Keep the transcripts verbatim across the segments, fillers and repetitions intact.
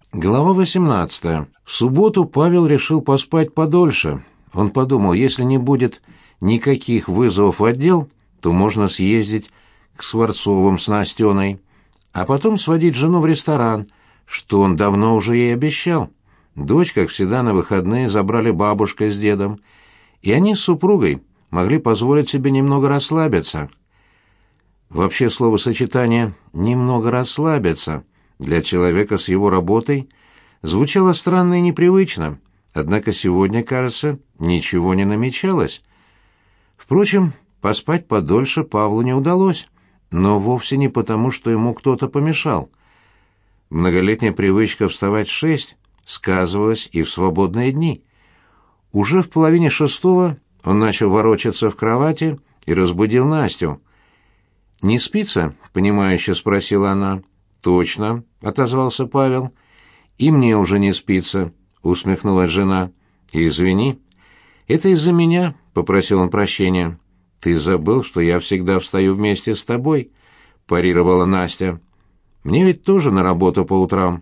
Глава восемнадцатая. В субботу Павел решил поспать подольше. Он подумал, если не будет никаких вызовов в отдел, то можно съездить к Скворцовым с Настеной, а потом сводить жену в ресторан, что он давно уже ей обещал. Дочь, как всегда, на выходные забрали бабушка с дедом, и они с супругой могли позволить себе немного расслабиться. Вообще словосочетание «немного расслабиться» для человека с его работой звучало странно и непривычно, однако сегодня, кажется, ничего не намечалось. Впрочем, поспать подольше Павлу не удалось, но вовсе не потому, что ему кто-то помешал. Многолетняя привычка вставать в шесть сказывалась и в свободные дни. Уже в половине шестого он начал ворочаться в кровати и разбудил Настю. «Не спится?» — понимающе спросила она. «Точно», — отозвался Павел. «И мне уже не спится», — усмехнулась жена. «Извини». «Это из-за меня», — попросил он прощения. «Ты забыл, что я всегда встаю вместе с тобой», — парировала Настя. «Мне ведь тоже на работу по утрам».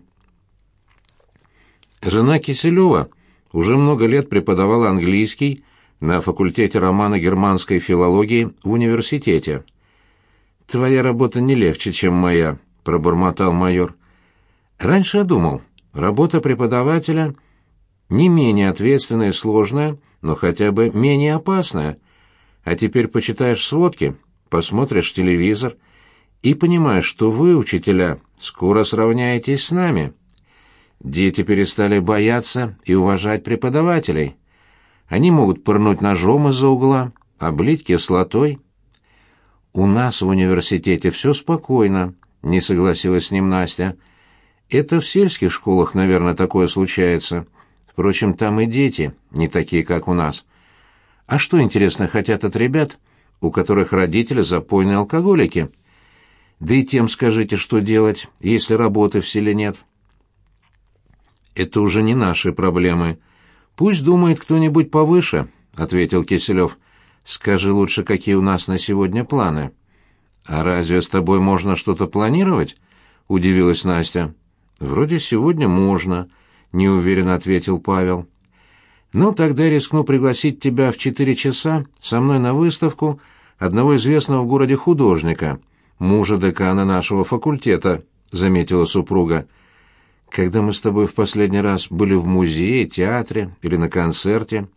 Жена Киселева уже много лет преподавала английский на факультете романо-германской филологии в университете. «Твоя работа не легче, чем моя», — пробормотал майор. «Раньше я думал, работа преподавателя не менее ответственная и сложная, но хотя бы менее опасная. А теперь почитаешь сводки, посмотришь телевизор и понимаешь, что вы, учителя, скоро сравняетесь с нами. Дети перестали бояться и уважать преподавателей. Они могут пырнуть ножом из-за угла, облить кислотой». «У нас в университете все спокойно», — не согласилась с ним Настя. «Это в сельских школах, наверное, такое случается. Впрочем, там и дети не такие, как у нас. А что, интересно, хотят от ребят, у которых родители запойные алкоголики? Да и тем скажите, что делать, если работы в селе нет». «Это уже не наши проблемы. Пусть думает кто-нибудь повыше», — ответил Киселев. «Скажи лучше, какие у нас на сегодня планы». «А разве с тобой можно что-то планировать?» — удивилась Настя. «Вроде сегодня можно», — неуверенно ответил Павел. «Ну, тогда я рискну пригласить тебя в четыре часа со мной на выставку одного известного в городе художника, мужа декана нашего факультета», — заметила супруга. «Когда мы с тобой в последний раз были в музее, театре или на концерте?»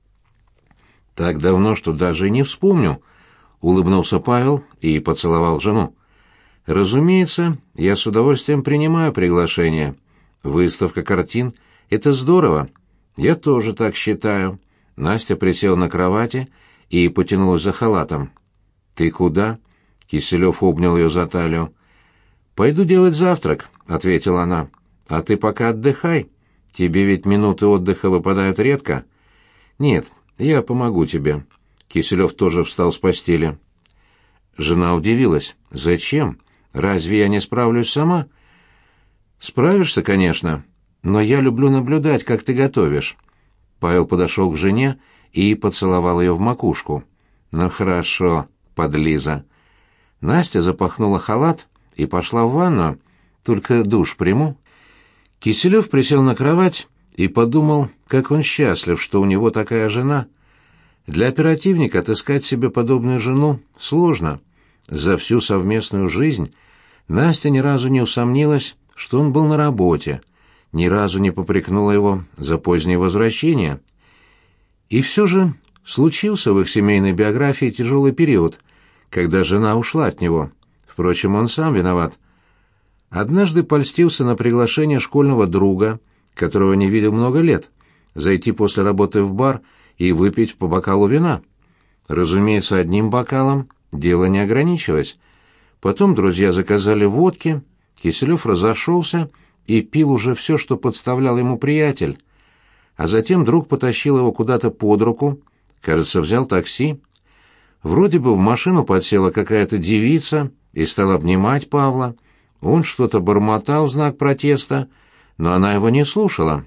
«Так давно, что даже и не вспомню», — улыбнулся Павел и поцеловал жену. «Разумеется, я с удовольствием принимаю приглашение. Выставка картин — это здорово. Я тоже так считаю». Настя присела на кровати и потянулась за халатом. «Ты куда?» — Киселев обнял ее за талию. «Пойду делать завтрак», — ответила она. «А ты пока отдыхай. Тебе ведь минуты отдыха выпадают редко». «Нет, я помогу тебе». Киселев тоже встал с постели. Жена удивилась. «Зачем? Разве я не справлюсь сама?» «Справишься, конечно, но я люблю наблюдать, как ты готовишь». Павел подошел к жене и поцеловал ее в макушку. «Ну хорошо, подлиза». Настя запахнула халат и пошла в ванную. «Только душ приму». Киселев присел на кровать и подумал, как он счастлив, что у него такая жена. Для оперативника отыскать себе подобную жену сложно. За всю совместную жизнь Настя ни разу не усомнилась, что он был на работе, ни разу не попрекнула его за позднее возвращение. И все же случился в их семейной биографии тяжелый период, когда жена ушла от него. Впрочем, он сам виноват. Однажды польстился на приглашение школьного друга, которого не видел много лет, зайти после работы в бар и выпить по бокалу вина. Разумеется, одним бокалом дело не ограничилось. Потом друзья заказали водки, Киселев разошелся и пил уже все, что подставлял ему приятель. А затем друг потащил его куда-то под руку, кажется, взял такси. Вроде бы в машину подсела какая-то девица и стала обнимать Павла. Он что-то бормотал в знак протеста, но она его не слушала.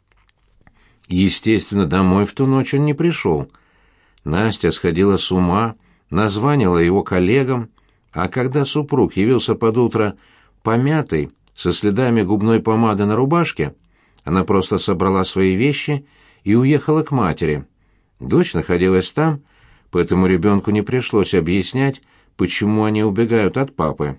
Естественно, домой в ту ночь он не пришел. Настя сходила с ума, названивала его коллегам, а когда супруг явился под утро помятый, со следами губной помады на рубашке, она просто собрала свои вещи и уехала к матери. Дочь находилась там, поэтому ребенку не пришлось объяснять, почему они убегают от папы.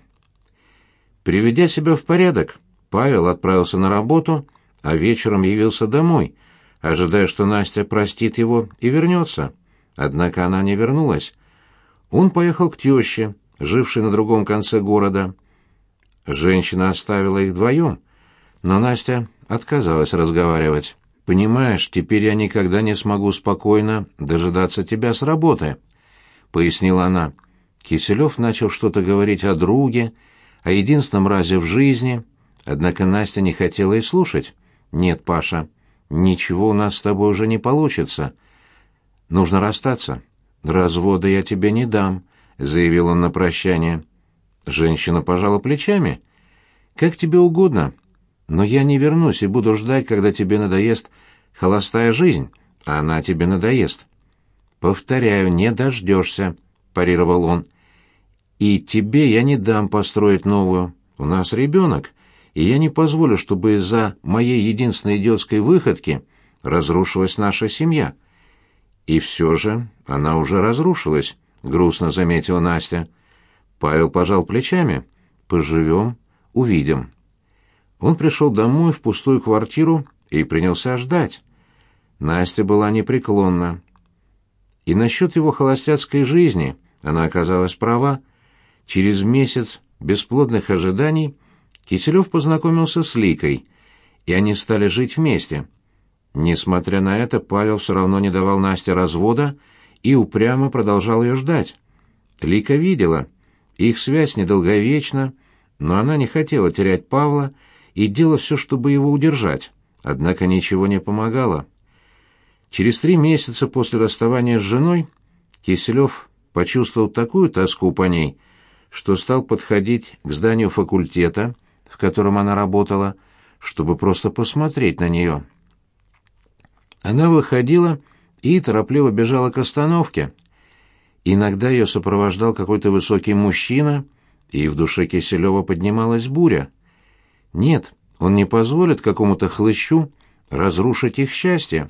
Приведя себя в порядок, Павел отправился на работу, а вечером явился домой, ожидая, что Настя простит его и вернется. Однако она не вернулась. Он поехал к теще, жившей на другом конце города. Женщина оставила их вдвоем, но Настя отказалась разговаривать. «Понимаешь, теперь я никогда не смогу спокойно дожидаться тебя с работы», — пояснила она. Киселев начал что-то говорить о друге, о единственном разе в жизни, однако Настя не хотела и слушать. «Нет, Паша, ничего у нас с тобой уже не получится. Нужно расстаться». «Развода я тебе не дам», — заявил он на прощание. Женщина пожала плечами. «Как тебе угодно. Но я не вернусь и буду ждать, когда тебе надоест холостая жизнь, а она тебе надоест». «Повторяю, не дождешься», — парировал он. «И тебе я не дам построить новую. У нас ребенок, и я не позволю, чтобы из-за моей единственной идиотской выходки разрушилась наша семья». «И все же она уже разрушилась», — грустно заметила Настя. Павел пожал плечами. «Поживем, увидим». Он пришел домой в пустую квартиру и принялся ждать. Настя была непреклонна. И насчет его холостяцкой жизни она оказалась права. Через месяц бесплодных ожиданий Киселев познакомился с Ликой, и они стали жить вместе. Несмотря на это, Павел все равно не давал Насте развода и упрямо продолжал ее ждать. Лика видела, их связь недолговечна, но она не хотела терять Павла и делала все, чтобы его удержать, однако ничего не помогало. Через три месяца после расставания с женой Киселев почувствовал такую тоску по ней, что стал подходить к зданию факультета, в котором она работала, чтобы просто посмотреть на нее. Она выходила и торопливо бежала к остановке. Иногда ее сопровождал какой-то высокий мужчина, и в душе Киселева поднималась буря. Нет, он не позволит какому-то хлыщу разрушить их счастье.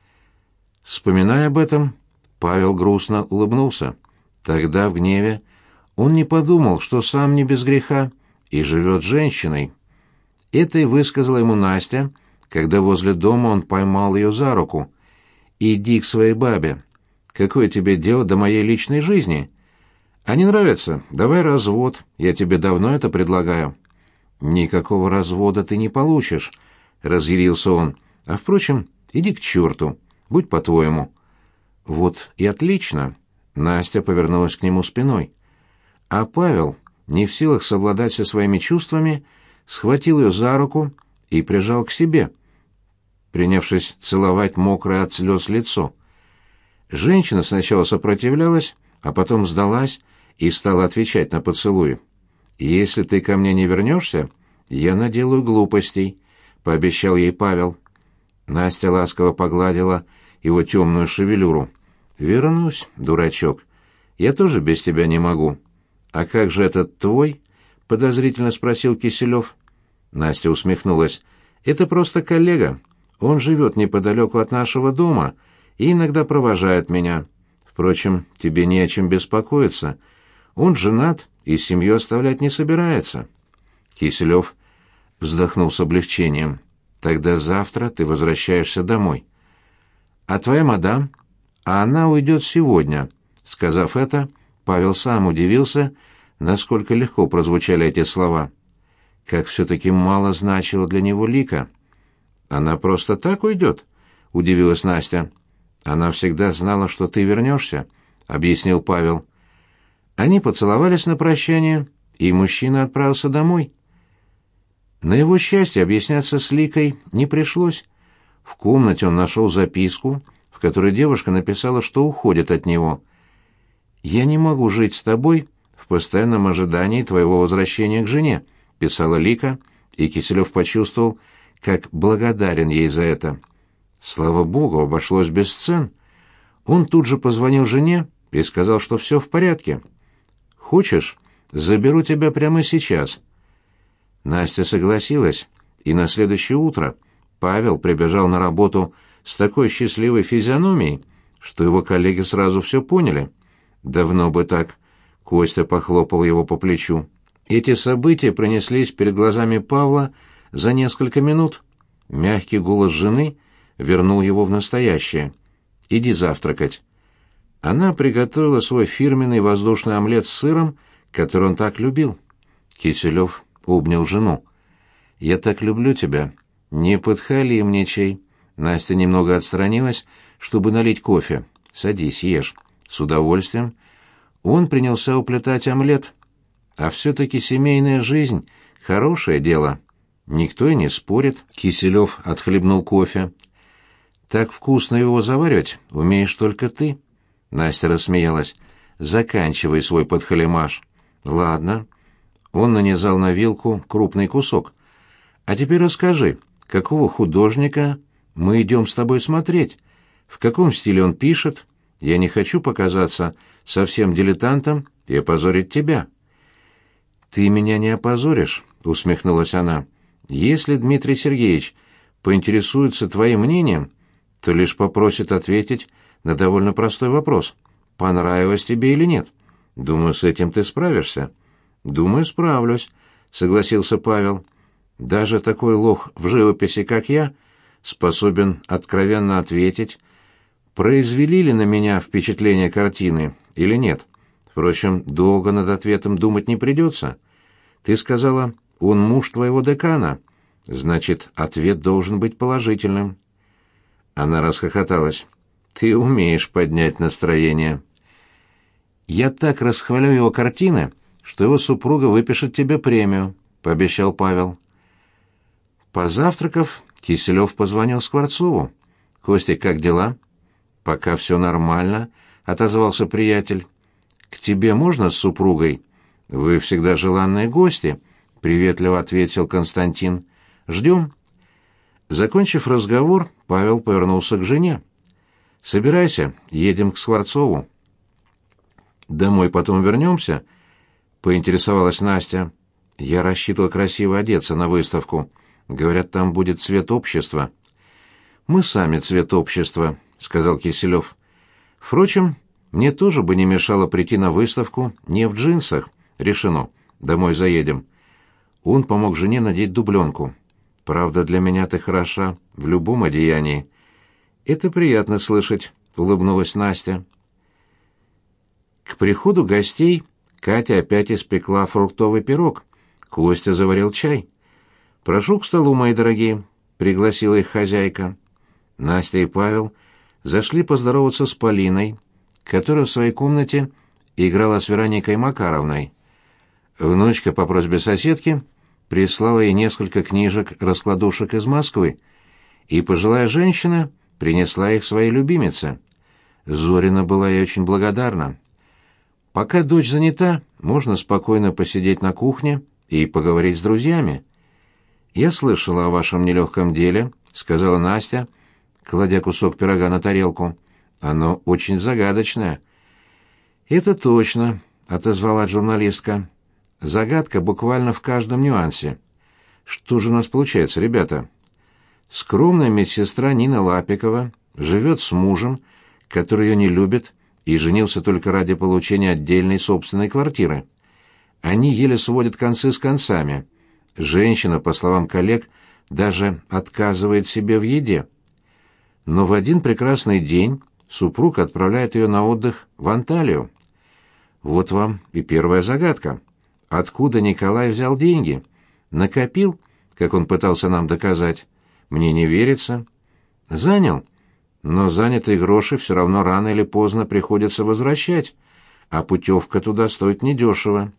Вспоминая об этом, Павел грустно улыбнулся. Тогда в гневе он не подумал, что сам не без греха и живет с женщиной. Это и высказала ему Настя, когда возле дома он поймал ее за руку. «Иди к своей бабе. Какое тебе дело до моей личной жизни? А не нравится? Давай развод, я тебе давно это предлагаю». «Никакого развода ты не получишь», — разъярился он. «А, впрочем, иди к черту, будь по-твоему». «Вот и отлично», — Настя повернулась к нему спиной. А Павел, не в силах совладать со своими чувствами, схватил ее за руку и прижал к себе, принявшись целовать мокрое от слез лицо. Женщина сначала сопротивлялась, а потом сдалась и стала отвечать на поцелуи. «Если ты ко мне не вернешься, я наделаю глупостей», — пообещал ей Павел. Настя ласково погладила его темную шевелюру. «Вернусь, дурачок. Я тоже без тебя не могу». «А как же этот твой?» — подозрительно спросил Киселев. Настя усмехнулась. «Это просто коллега. Он живет неподалеку от нашего дома и иногда провожает меня. Впрочем, тебе не о чем беспокоиться. Он женат и семью оставлять не собирается». Киселев вздохнул с облегчением. «Тогда завтра ты возвращаешься домой». «А твоя мадам?» «А она уйдет сегодня». Сказав это, Павел сам удивился, насколько легко прозвучали эти слова. Как все-таки мало значила для него Лика. «Она просто так уйдет?» — удивилась Настя. «Она всегда знала, что ты вернешься», — объяснил Павел. Они поцеловались на прощание, и мужчина отправился домой. На его счастье объясняться с Ликой не пришлось. В комнате он нашел записку, в которой девушка написала, что уходит от него. «Я не могу жить с тобой в постоянном ожидании твоего возвращения к жене», — писала Лика, и Киселев почувствовал, как благодарен ей за это. Слава богу, обошлось без сцен. Он тут же позвонил жене и сказал, что все в порядке. «Хочешь, заберу тебя прямо сейчас». Настя согласилась, и на следующее утро Павел прибежал на работу с такой счастливой физиономией, что его коллеги сразу все поняли. «Давно бы так», — Костя похлопал его по плечу. Эти события пронеслись перед глазами Павла за несколько минут. Мягкий голос жены вернул его в настоящее. «Иди завтракать». Она приготовила свой фирменный воздушный омлет с сыром, который он так любил. Киселев обнял жену. «Я так люблю тебя. Не подхалимничай». Настя немного отстранилась, чтобы налить кофе. «Садись, ешь». «С удовольствием». Он принялся уплетать омлет. А все-таки семейная жизнь — хорошее дело. Никто и не спорит. Киселев отхлебнул кофе. «Так вкусно его заваривать умеешь только ты». Настя рассмеялась. «Заканчивай свой подхалимаш». «Ладно». Он нанизал на вилку крупный кусок. «А теперь расскажи, какого художника мы идем с тобой смотреть? В каком стиле он пишет? Я не хочу показаться совсем дилетантом и опозорить тебя». «Ты меня не опозоришь», — усмехнулась она. «Если Дмитрий Сергеевич поинтересуется твоим мнением, то лишь попросит ответить на довольно простой вопрос: понравилось тебе или нет. Думаю, с этим ты справишься». «Думаю, справлюсь», — согласился Павел. «Даже такой лох в живописи, как я, способен откровенно ответить, произвели ли на меня впечатление картины или нет. Впрочем, долго над ответом думать не придется. Ты сказала, он муж твоего декана. Значит, ответ должен быть положительным». Она расхохоталась. «Ты умеешь поднять настроение». «Я так расхвалю его картины, что его супруга выпишет тебе премию», — пообещал Павел. Позавтракав, Киселев позвонил Скворцову. «Костя, как дела?» «Пока все нормально», — отозвался приятель. «К тебе можно с супругой?» «Вы всегда желанные гости», — приветливо ответил Константин. «Ждем». Закончив разговор, Павел повернулся к жене. «Собирайся, едем к Скворцову». «Домой потом вернемся?» — поинтересовалась Настя. «Я рассчитывал красиво одеться на выставку. Говорят, там будет цвет общества». «Мы сами цвет общества», — сказал Киселев. «Впрочем, мне тоже бы не мешало прийти на выставку не в джинсах. Решено. Домой заедем». Он помог жене надеть дубленку. «Правда, для меня ты хороша в любом одеянии». «Это приятно слышать», — улыбнулась Настя. К приходу гостей Катя опять испекла фруктовый пирог. Костя заварил чай. «Прошу к столу, мои дорогие», — пригласила их хозяйка. Настя и Павел зашли поздороваться с Полиной, которая в своей комнате играла с Вероникой Макаровной. Внучка по просьбе соседки прислала ей несколько книжек-раскладушек из Москвы, и пожилая женщина принесла их своей любимице. Зорина была ей очень благодарна. Пока дочь занята, можно спокойно посидеть на кухне и поговорить с друзьями. «Я слышала о вашем нелегком деле», — сказала Настя, кладя кусок пирога на тарелку. «Оно очень загадочное». «Это точно», — отозвалась журналистка. «Загадка буквально в каждом нюансе. Что же у нас получается, ребята? Скромная медсестра Нина Лапикова живет с мужем, который ее не любит и женился только ради получения отдельной собственной квартиры. Они еле сводят концы с концами. Женщина, по словам коллег, даже отказывает себе в еде. Но в один прекрасный день супруг отправляет ее на отдых в Анталию. Вот вам и первая загадка. Откуда Николай взял деньги? Накопил, как он пытался нам доказать? Мне не верится. Занял. Но занятые гроши все равно рано или поздно приходится возвращать, а путевка туда стоит недешево.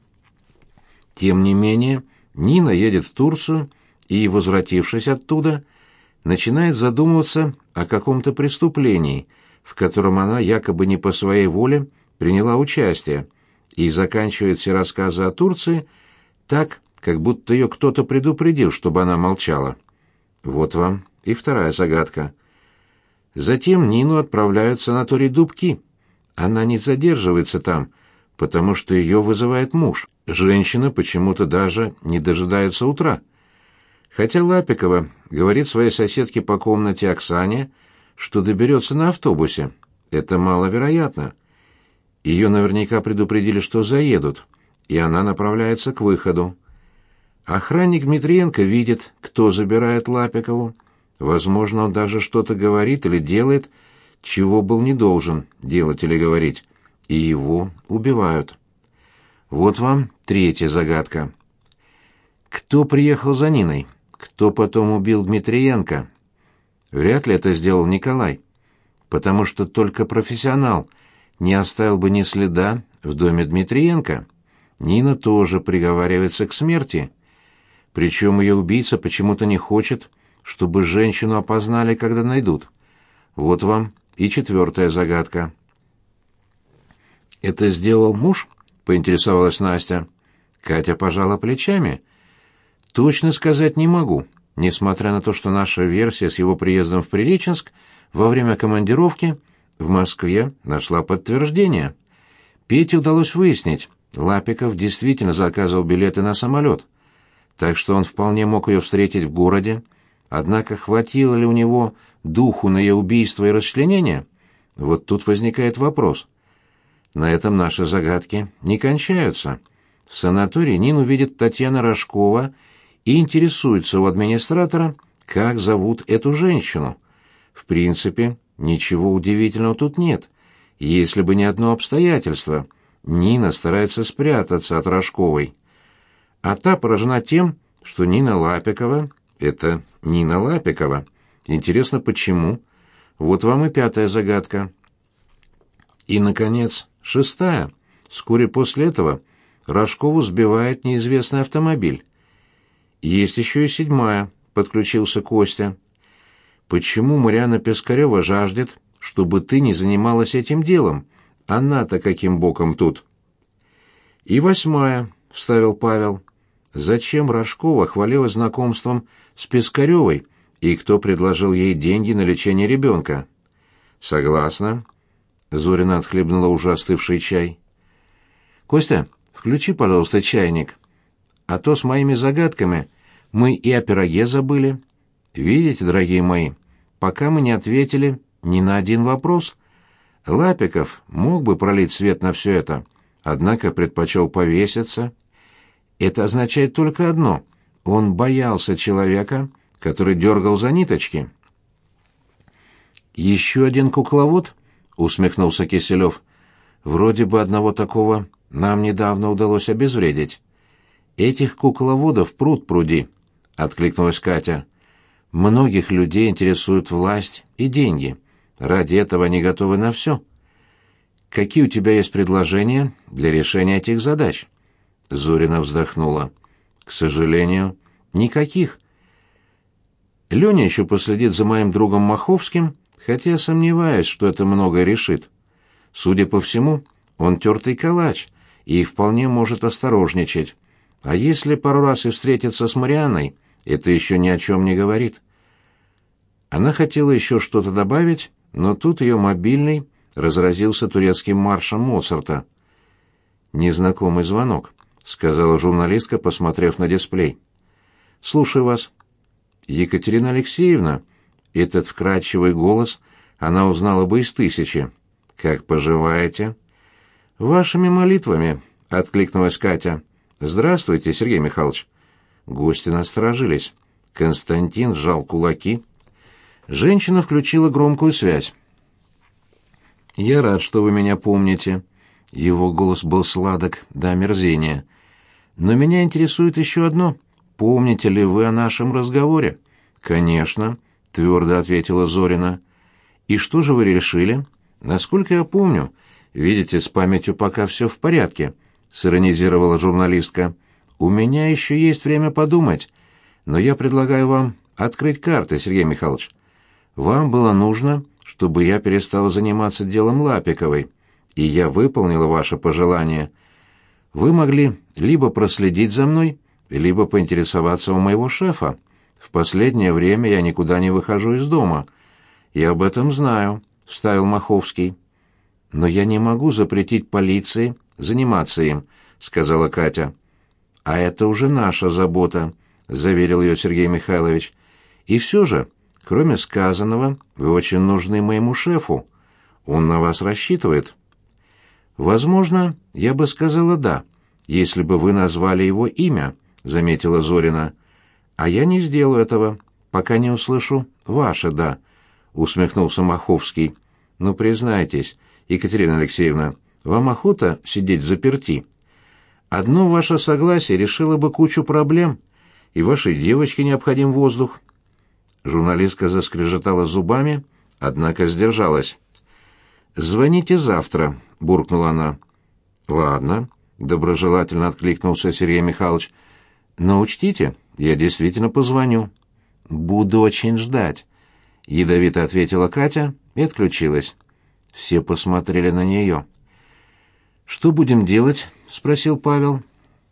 Тем не менее, Нина едет в Турцию и, возвратившись оттуда, начинает задумываться о каком-то преступлении, в котором она якобы не по своей воле приняла участие, и заканчивает все рассказы о Турции так, как будто ее кто-то предупредил, чтобы она молчала. Вот вам и вторая загадка. Затем Нину отправляют в санаторий Дубки. Она не задерживается там, потому что ее вызывает муж. Женщина почему-то даже не дожидается утра. Хотя Лапикова говорит своей соседке по комнате Оксане, что доберется на автобусе. Это маловероятно. Ее наверняка предупредили, что заедут, и она направляется к выходу. Охранник Дмитриенко видит, кто забирает Лапикову. Возможно, он даже что-то говорит или делает, чего был не должен делать или говорить, и его убивают. Вот вам третья загадка. Кто приехал за Ниной? Кто потом убил Дмитриенко? Вряд ли это сделал Николай, потому что только профессионал не оставил бы ни следа в доме Дмитриенко. Нина тоже приговаривается к смерти. Причем ее убийца почему-то не хочет, чтобы женщину опознали, когда найдут. Вот вам и четвертая загадка. «Это сделал муж?» — поинтересовалась Настя. Катя пожала плечами. «Точно сказать не могу, несмотря на то, что наша версия с его приездом в Приреченск во время командировки в Москве нашла подтверждение. Пете удалось выяснить, Лапиков действительно заказывал билеты на самолет, так что он вполне мог ее встретить в городе, однако хватило ли у него духу на ее убийство и расчленение? Вот тут возникает вопрос. На этом наши загадки не кончаются. В санатории Нину видит Татьяна Рожкова и интересуется у администратора, как зовут эту женщину. В принципе, ничего удивительного тут нет, если бы не одно обстоятельство. Нина старается спрятаться от Рожковой. А та поражена тем, что Нина Лапикова — это Нина Лапикова. Интересно, почему? Вот вам и пятая загадка. И, наконец, шестая. Вскоре после этого Рожкову сбивает неизвестный автомобиль. Есть еще и седьмая, подключился Костя. Почему Марианна Пискарева жаждет, чтобы ты не занималась этим делом? Она-то каким боком тут? И восьмая, вставил Павел. Зачем Рожкова хвалилась знакомством с Пискаревой, и кто предложил ей деньги на лечение ребенка? Согласна. Зорина отхлебнула уже остывший чай. Костя, включи, пожалуйста, чайник. А то с моими загадками мы и о пироге забыли. Видите, дорогие мои, пока мы не ответили ни на один вопрос. Лапиков мог бы пролить свет на все это, однако предпочел повеситься. Это означает только одно: он боялся человека, который дергал за ниточки. «Еще один кукловод?» — усмехнулся Киселев. «Вроде бы одного такого нам недавно удалось обезвредить». «Этих кукловодов пруд пруди», — откликнулась Катя. «Многих людей интересует власть и деньги. Ради этого они готовы на все. Какие у тебя есть предложения для решения этих задач?» Зорина вздохнула. «К сожалению, никаких. Леня еще последит за моим другом Маховским, хотя сомневаюсь, что это многое решит. Судя по всему, он тертый калач и вполне может осторожничать. А если пару раз и встретиться с Марианной, это еще ни о чем не говорит». Она хотела еще что-то добавить, но тут ее мобильный разразился турецким маршем Моцарта. «Незнакомый звонок», — сказала журналистка, посмотрев на дисплей. «Слушаю вас». «Екатерина Алексеевна», этот вкрадчивый голос она узнала бы из тысячи. «Как поживаете?» «Вашими молитвами», — откликнулась Катя. «Здравствуйте, Сергей Михайлович». Гости насторожились. Константин сжал кулаки. Женщина включила громкую связь. «Я рад, что вы меня помните». Его голос был сладок до омерзения. «Но меня интересует еще одно. Помните ли вы о нашем разговоре?» «Конечно», — твердо ответила Зорина. «И что же вы решили?» «Насколько я помню, видите, с памятью пока все в порядке», — сиронизировала журналистка. «У меня еще есть время подумать, но я предлагаю вам открыть карты, Сергей Михайлович. Вам было нужно, чтобы я перестала заниматься делом Лапиковой, и я выполнила ваше пожелание. Вы могли либо проследить за мной, либо поинтересоваться у моего шефа. В последнее время я никуда не выхожу из дома. Я об этом знаю», — вставил Маховский. «Но я не могу запретить полиции заниматься им», — сказала Катя. «А это уже наша забота», — заверил ее Сергей Михайлович. «И все же, кроме сказанного, вы очень нужны моему шефу. Он на вас рассчитывает». «Возможно, я бы сказала «да», если бы вы назвали его имя», — заметила Зорина. «А я не сделаю этого, пока не услышу ваше «да», — усмехнулся Маховский. «Ну, признайтесь, Екатерина Алексеевна, вам охота сидеть взаперти? Одно ваше согласие решило бы кучу проблем, и вашей девочке необходим воздух». Журналистка заскрежетала зубами, однако сдержалась. «Звоните завтра», — буркнула она. «Ладно», — доброжелательно откликнулся Сергей Михайлович. «Но учтите, я действительно позвоню». «Буду очень ждать», — ядовито ответила Катя и отключилась. Все посмотрели на нее. «Что будем делать?» — спросил Павел.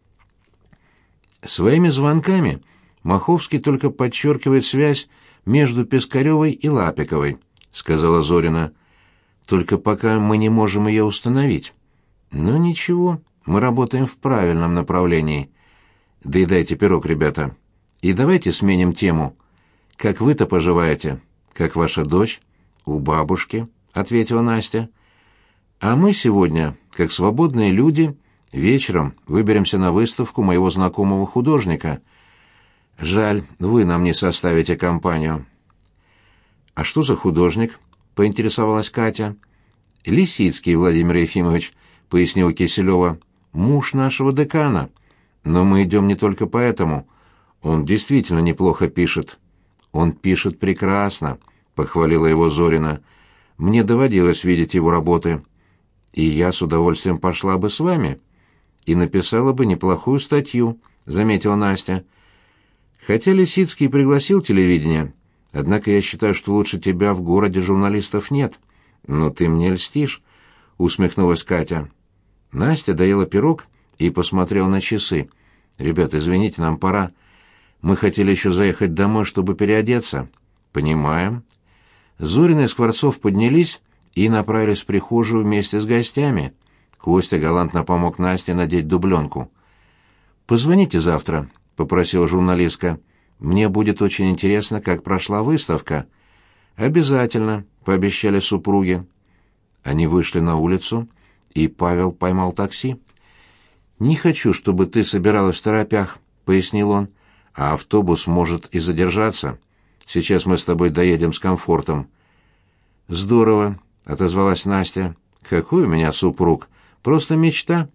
Своими звонками Маховский только подчеркивает связь между Пискаревой и Лапиковой, — сказала Зорина. «Только пока мы не можем ее установить. Но ничего, мы работаем в правильном направлении. Доедайте пирог, ребята. И давайте сменим тему. Как вы-то поживаете? Как ваша дочь?» «У бабушки», — ответила Настя. «А мы сегодня, как свободные люди, вечером выберемся на выставку моего знакомого художника. Жаль, вы нам не составите компанию». «А что за художник?» — поинтересовалась Катя. «Лисицкий Владимир Ефимович», — пояснил Киселева, — «муж нашего декана. Но мы идем не только поэтому. Он действительно неплохо пишет». «Он пишет прекрасно», — похвалила его Зорина. «Мне доводилось видеть его работы. И я с удовольствием пошла бы с вами и написала бы неплохую статью», — заметила Настя. «Хотя Лисицкий пригласил телевидение, однако я считаю, что лучше тебя в городе журналистов нет». «Но ты мне льстишь», — усмехнулась Катя. Настя доела пирог и посмотрела на часы. «Ребята, извините, нам пора. Мы хотели еще заехать домой, чтобы переодеться». «Понимаем». Зорина и Скворцов поднялись и направились в прихожую вместе с гостями. Костя галантно помог Насте надеть дубленку. «Позвоните завтра», — попросила журналистка. «Мне будет очень интересно, как прошла выставка». «Обязательно», — пообещали супруги. Они вышли на улицу, и Павел поймал такси. «Не хочу, чтобы ты собиралась в торопях», — пояснил он, — «а автобус может и задержаться. Сейчас мы с тобой доедем с комфортом». «Здорово», — отозвалась Настя. «Какой у меня супруг! Просто мечта».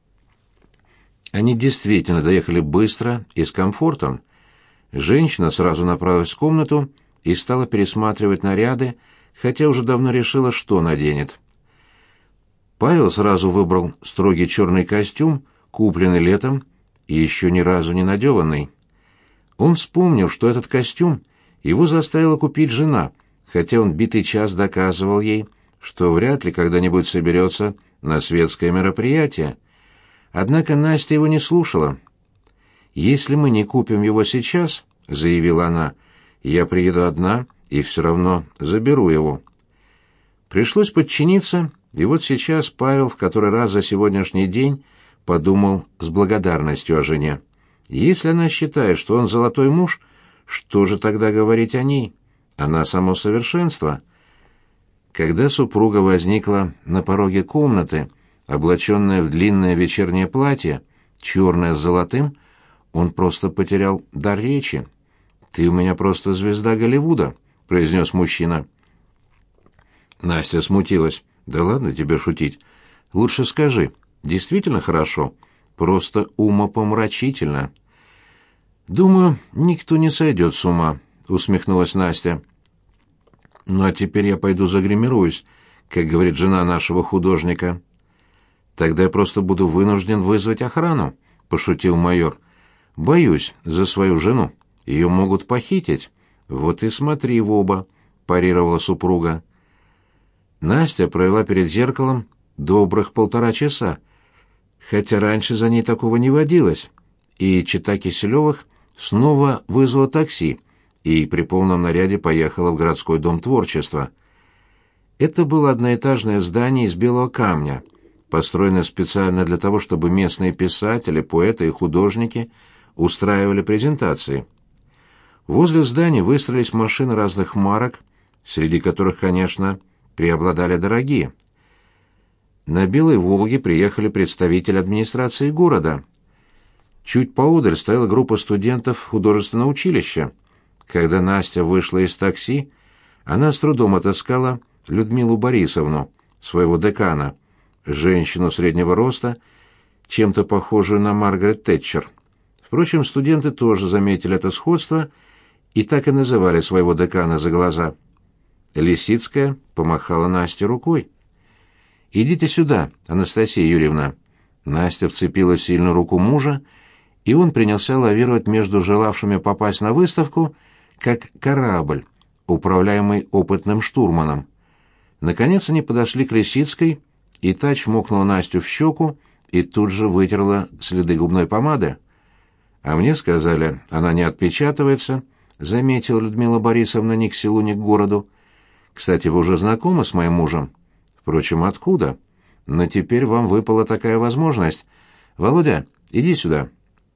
Они действительно доехали быстро и с комфортом. Женщина сразу направилась в комнату и стала пересматривать наряды, хотя уже давно решила, что наденет. Павел сразу выбрал строгий черный костюм, купленный летом и еще ни разу не надеванный. Он вспомнил, что этот костюм его заставила купить жена, хотя он битый час доказывал ей, что вряд ли когда-нибудь соберется на светское мероприятие. Однако Настя его не слушала. «Если мы не купим его сейчас, — заявила она, — я приеду одна и все равно заберу его». Пришлось подчиниться, и вот сейчас Павел в который раз за сегодняшний день подумал с благодарностью о жене. Если она считает, что он золотой муж, что же тогда говорить о ней? Она само совершенство. Когда супруга возникла на пороге комнаты, облаченная в длинное вечернее платье, черное с золотым, он просто потерял дар речи. «Ты у меня просто звезда Голливуда», — произнес мужчина. Настя смутилась. «Да ладно тебе шутить. Лучше скажи, действительно хорошо? Просто умопомрачительно». «Думаю, никто не сойдет с ума», — усмехнулась Настя. «Ну а теперь я пойду загримируюсь, как говорит жена нашего художника». «Тогда я просто буду вынужден вызвать охрану», — пошутил майор. «Боюсь за свою жену. Ее могут похитить». «Вот и смотри в оба», — парировала супруга. Настя провела перед зеркалом добрых полтора часа, хотя раньше за ней такого не водилось, и чета Киселевых снова вызвала такси и при полном наряде поехала в городской дом творчества. Это было одноэтажное здание из белого камня, построенное специально для того, чтобы местные писатели, поэты и художники устраивали презентации. Возле здания выстроились машины разных марок, среди которых, конечно, преобладали дорогие. На «Белой Волге» приехали представители администрации города. Чуть поодаль стояла группа студентов художественного училища. Когда Настя вышла из такси, она с трудом отыскала Людмилу Борисовну, своего декана, женщину среднего роста, чем-то похожую на Маргарет Тэтчер. Впрочем, студенты тоже заметили это сходство и так и называли своего декана за глаза. Лисицкая помахала Насте рукой. «Идите сюда, Анастасия Юрьевна». Настя вцепилась в сильную руку мужа, и он принялся лавировать между желавшими попасть на выставку, как корабль, управляемый опытным штурманом. Наконец они подошли к Лисицкой, и та чмокнула Настю в щеку и тут же вытерла следы губной помады. «А мне сказали, она не отпечатывается», — заметила Людмила Борисовна ни к селу, ни к городу. «Кстати, вы уже знакомы с моим мужем?» «Впрочем, откуда? Но теперь вам выпала такая возможность. Володя, иди сюда».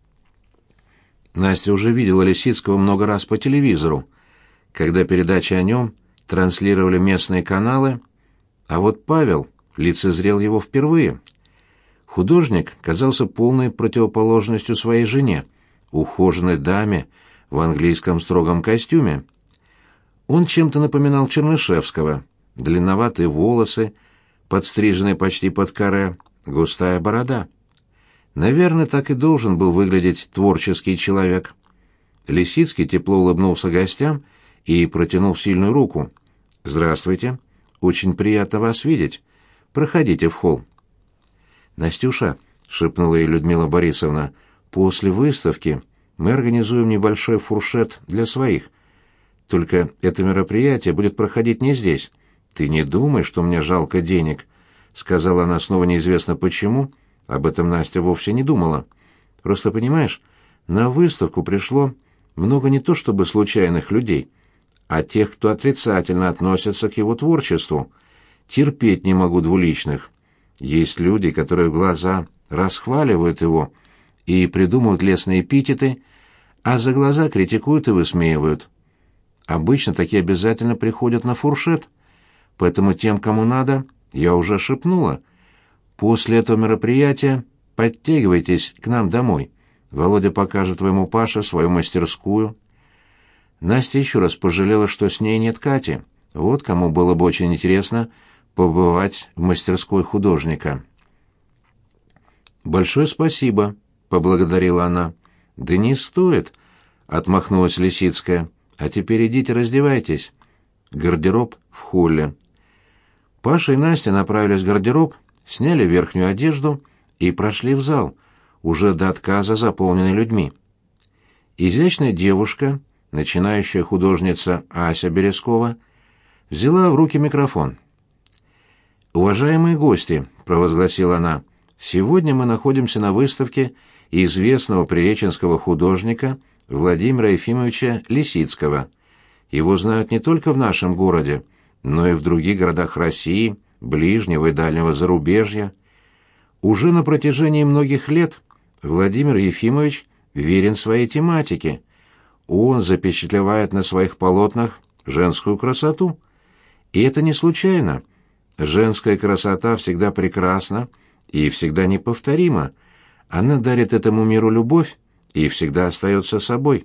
Настя уже видела Лисицкого много раз по телевизору, когда передачи о нем транслировали местные каналы, а вот Павел лицезрел его впервые. Художник казался полной противоположностью своей жене, ухоженной даме в английском строгом костюме. Он чем-то напоминал Чернышевского: длинноватые волосы, подстриженные почти под каре, густая борода. Наверное, так и должен был выглядеть творческий человек. Лисицкий тепло улыбнулся гостям и протянул сильную руку. «Здравствуйте. Очень приятно вас видеть. Проходите в холл». «Настюша», — шепнула ей Людмила Борисовна, — «после выставки мы организуем небольшой фуршет для своих. Только это мероприятие будет проходить не здесь. Ты не думай, что мне жалко денег», — сказала она снова неизвестно почему. Об этом Настя вовсе не думала. «Просто, понимаешь, на выставку пришло много не то чтобы случайных людей, а тех, кто отрицательно относится к его творчеству. Терпеть не могу двуличных. Есть люди, которые в глаза расхваливают его и придумывают лестные эпитеты, а за глаза критикуют и высмеивают. Обычно такие обязательно приходят на фуршет, поэтому тем, кому надо, я уже шепнула. После этого мероприятия подтягивайтесь к нам домой. Володя покажет твоему Паше свою мастерскую». Настя еще раз пожалела, что с ней нет Кати. Вот кому было бы очень интересно побывать в мастерской художника. «Большое спасибо», — поблагодарила она. «Да не стоит», — отмахнулась Лисицкая. «А теперь идите раздевайтесь». Гардероб в холле. Паша и Настя направились в гардероб, сняли верхнюю одежду и прошли в зал, уже до отказа заполненный людьми. Изящная девушка, начинающая художница Ася Березкова, взяла в руки микрофон. «Уважаемые гости», — провозгласила она, — «сегодня мы находимся на выставке известного приреченского художника Владимира Ефимовича Лисицкого. Его знают не только в нашем городе, но и в других городах России, ближнего и дальнего зарубежья. Уже на протяжении многих лет Владимир Ефимович верен своей тематике. Он запечатлевает на своих полотнах женскую красоту. И это не случайно. Женская красота всегда прекрасна и всегда неповторима. Она дарит этому миру любовь и всегда остается собой.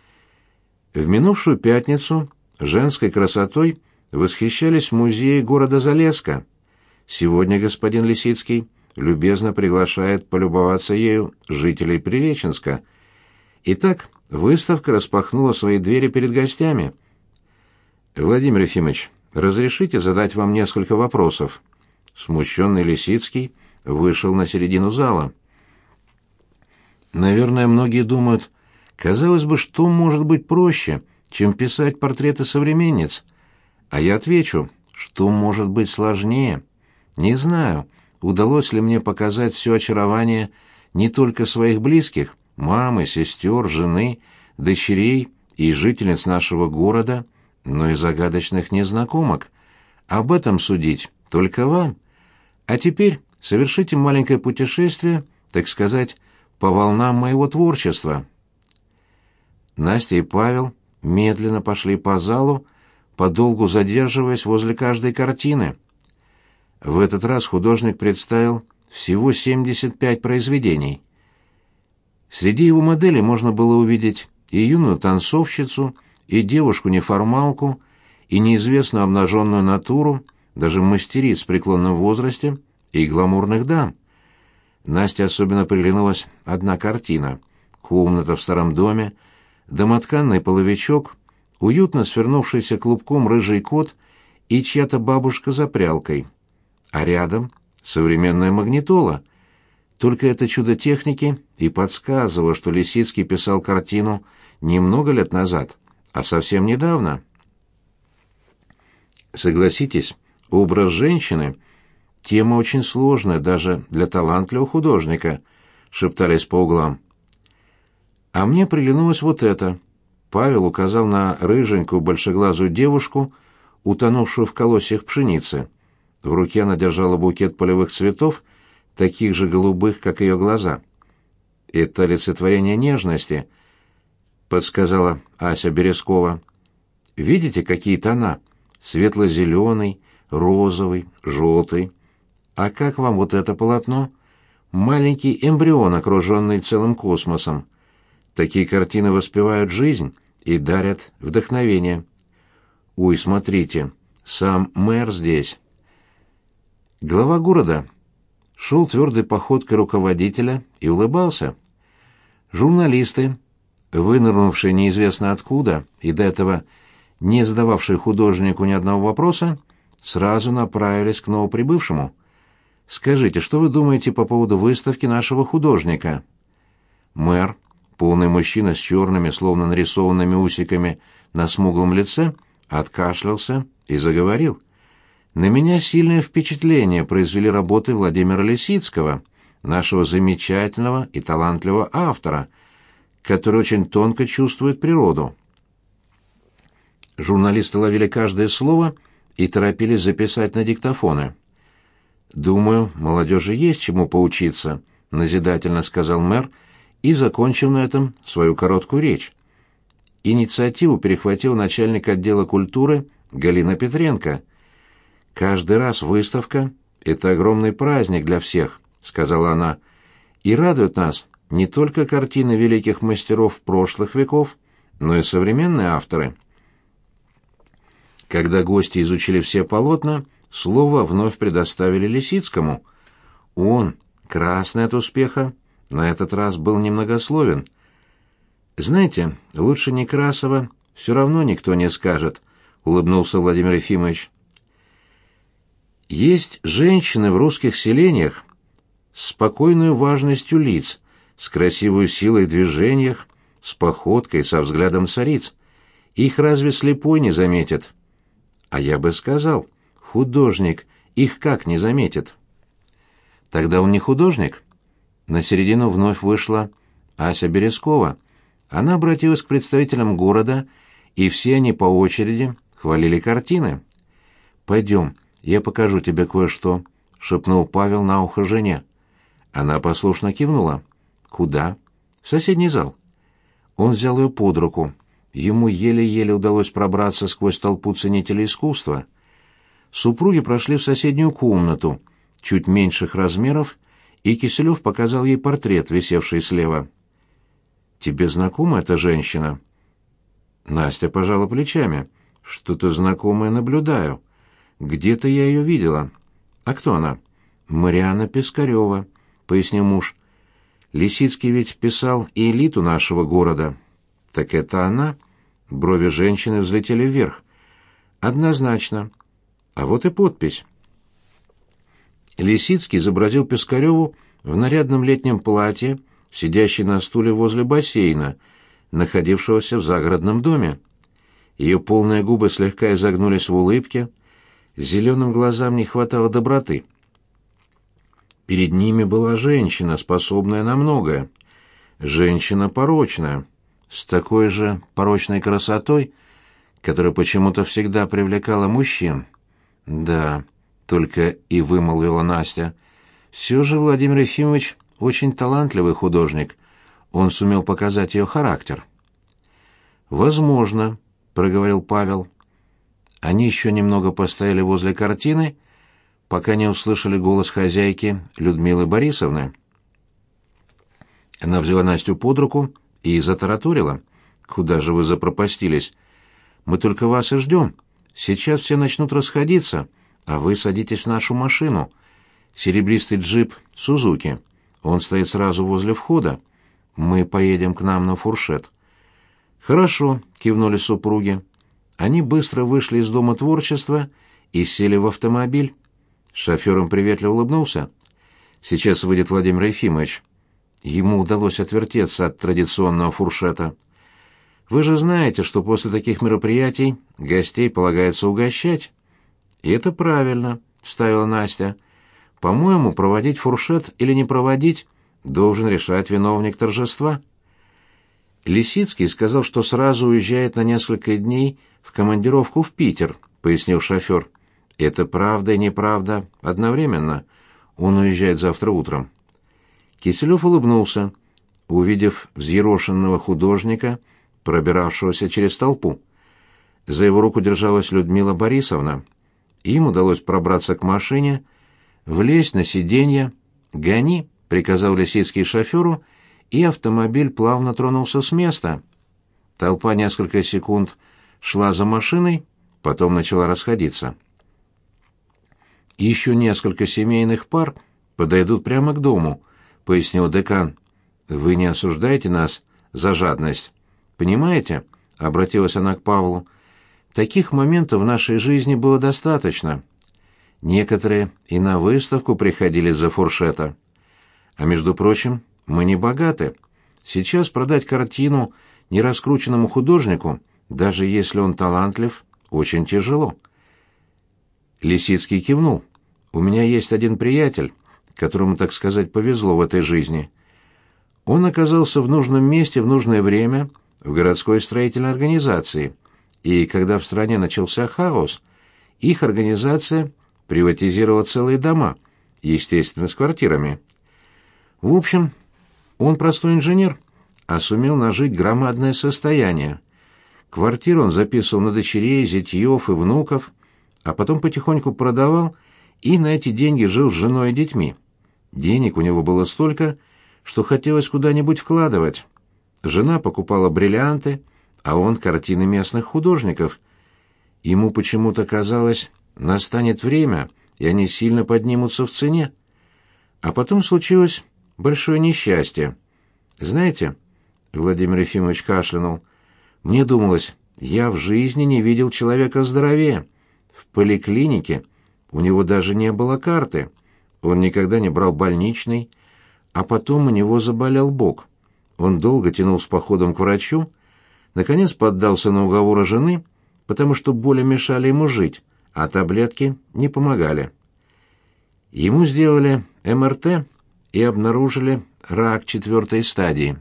В минувшую пятницу женской красотой восхищались в музее города Залесска. Сегодня господин Лисицкий любезно приглашает полюбоваться ею жителей Приреченска. Итак, выставка распахнула свои двери перед гостями. «Владимир Ефимович, разрешите задать вам несколько вопросов?» Смущенный Лисицкий вышел на середину зала. Наверное, многие думают, казалось бы, что может быть проще, чем писать портреты современниц? А я отвечу, что может быть сложнее. Не знаю, удалось ли мне показать все очарование не только своих близких, мамы, сестер, жены, дочерей и жительниц нашего города, но и загадочных незнакомок. Об этом судить только вам. А теперь совершите маленькое путешествие, так сказать, по волнам моего творчества». Настя и Павел медленно пошли по залу, подолгу задерживаясь возле каждой картины. В этот раз художник представил всего семьдесят пять произведений. Среди его моделей можно было увидеть и юную танцовщицу, и девушку-неформалку, и неизвестную обнаженную натуру, даже мастериц в преклонном возрасте и гламурных дам. Насте особенно приглянулась одна картина — комната в старом доме, домотканный половичок, уютно свернувшийся клубком рыжий кот и чья-то бабушка за прялкой. А рядом современная магнитола. Только это чудо техники и подсказывало, что Лисицкий писал картину не много лет назад, а совсем недавно. Согласитесь, образ женщины — тема очень сложная даже для талантливого художника, шептались по углам. А мне приглянулось вот это. Павел указал на рыженькую большеглазую девушку, утонувшую в колосьях пшеницы. В руке она держала букет полевых цветов, таких же голубых, как ее глаза. «Это олицетворение нежности», — подсказала Ася Березкова. «Видите, какие тона? Светло-зеленый, розовый, желтый. А как вам вот это полотно? Маленький эмбрион, окруженный целым космосом. Такие картины воспевают жизнь и дарят вдохновение. Ой, смотрите, сам мэр здесь». Глава города шел твердой походкой руководителя и улыбался. Журналисты, вынырнувшие неизвестно откуда и до этого не задававшие художнику ни одного вопроса, сразу направились к новоприбывшему. «Скажите, что вы думаете по поводу выставки нашего художника?» Мэр, полный мужчина с черными, словно нарисованными усиками на смуглом лице, откашлялся и заговорил. «На меня сильное впечатление произвели работы Владимира Лисицкого, нашего замечательного и талантливого автора, который очень тонко чувствует природу». Журналисты ловили каждое слово и торопились записать на диктофоны. «Думаю, молодежи есть чему поучиться», — назидательно сказал мэр и закончил на этом свою короткую речь. Инициативу перехватил начальник отдела культуры Галина Петренко. «Каждый раз выставка — это огромный праздник для всех», — сказала она, — «и радуют нас не только картины великих мастеров прошлых веков, но и современные авторы». Когда гости изучили все полотна, слово вновь предоставили Лисицкому. Он, красный от успеха, на этот раз был немногословен. «Знаете, лучше Некрасова все равно никто не скажет», — улыбнулся Владимир Ефимович. «Есть женщины в русских селениях с спокойной важностью лиц, с красивой силой в движениях, с походкой, со взглядом цариц. Их разве слепой не заметит?» «А я бы сказал, художник их как не заметит?» «Тогда он не художник?» На середину вновь вышла Ася Березкова. Она обратилась к представителям города, и все они по очереди хвалили картины. «Пойдем, я покажу тебе кое-что», — шепнул Павел на ухо жене. Она послушно кивнула. «Куда?» «В соседний зал». Он взял ее под руку. Ему еле-еле удалось пробраться сквозь толпу ценителей искусства. Супруги прошли в соседнюю комнату, чуть меньших размеров, и Киселев показал ей портрет, висевший слева. «Тебе знакома эта женщина?» Настя пожала плечами. «Что-то знакомое наблюдаю. Где-то я ее видела». «А кто она?» «Марианна Пискарева», — пояснил муж. «Лисицкий ведь писал и элиту нашего города». «Так это она?» Брови женщины взлетели вверх. «Однозначно. А вот и подпись». Лисицкий изобразил Пискареву в нарядном летнем платье, сидящей на стуле возле бассейна, находившегося в загородном доме. Ее полные губы слегка изогнулись в улыбке, зеленым глазам не хватало доброты. Перед ними была женщина, способная на многое. Женщина порочная, с такой же порочной красотой, которая почему-то всегда привлекала мужчин. «Да», — только и вымолвила Настя, Все же Владимир Ефимович очень талантливый художник. Он сумел показать ее характер. «Возможно», — проговорил Павел. Они еще немного постояли возле картины, пока не услышали голос хозяйки Людмилы Борисовны. Она взяла Настю под руку и затараторила. «Куда же вы запропастились? Мы только вас и ждем. Сейчас все начнут расходиться, а вы садитесь в нашу машину. Серебристый джип «Сузуки». Он стоит сразу возле входа. Мы поедем к нам на фуршет». «Хорошо», — кивнули супруги. Они быстро вышли из Дома творчества и сели в автомобиль. Шофер им приветливо улыбнулся. «Сейчас выйдет Владимир Ефимович». Ему удалось отвертеться от традиционного фуршета. «Вы же знаете, что после таких мероприятий гостей полагается угощать». «И это правильно», — вставила Настя. «По-моему, проводить фуршет или не проводить должен решать виновник торжества». «Лисицкий сказал, что сразу уезжает на несколько дней в командировку в Питер», — пояснил шофер. «Это правда и неправда одновременно. Он уезжает завтра утром». Киселев улыбнулся, увидев взъерошенного художника, пробиравшегося через толпу. За его руку держалась Людмила Борисовна. Им удалось пробраться к машине, влезть на сиденье. «Гони», — приказал Лисицкий шоферу, и автомобиль плавно тронулся с места. Толпа несколько секунд шла за машиной, потом начала расходиться. «Еще несколько семейных пар подойдут прямо к дому», — пояснил декан. «Вы не осуждаете нас за жадность? Понимаете?» — обратилась она к Павлу. «Таких моментов в нашей жизни было достаточно. Некоторые и на выставку приходили за фуршета. А между прочим, мы не богаты. Сейчас продать картину нераскрученному художнику, даже если он талантлив, очень тяжело». Лисицкий кивнул. «У меня есть один приятель, которому, так сказать, повезло в этой жизни. Он оказался в нужном месте в нужное время в городской строительной организации, и когда в стране начался хаос, их организация приватизировала целые дома, естественно, с квартирами. В общем, он простой инженер, а сумел нажить громадное состояние. Квартиру он записывал на дочерей, зятьев и внуков, а потом потихоньку продавал и на эти деньги жил с женой и детьми. Денег у него было столько, что хотелось куда-нибудь вкладывать. Жена покупала бриллианты, а он картины местных художников. Ему почему-то казалось, настанет время, и они сильно поднимутся в цене. А потом случилось большое несчастье. Знаете, Владимир Ефимович кашлянул, мне думалось, я в жизни не видел человека здоровее. В поликлинике у него даже не было карты. Он никогда не брал больничный, а потом у него заболел бок. Он долго тянул с походом к врачу, наконец поддался на уговоры жены, потому что боли мешали ему жить, а таблетки не помогали. Ему сделали эм эр тэ и обнаружили рак четвертой стадии.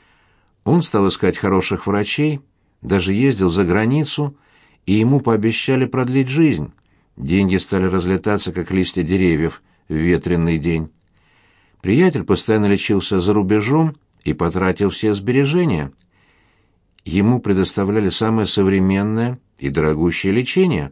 Он стал искать хороших врачей, даже ездил за границу, и ему пообещали продлить жизнь. Деньги стали разлетаться, как листья деревьев, в ветреный день. Приятель постоянно лечился за рубежом и потратил все сбережения. Ему предоставляли самое современное и дорогущее лечение.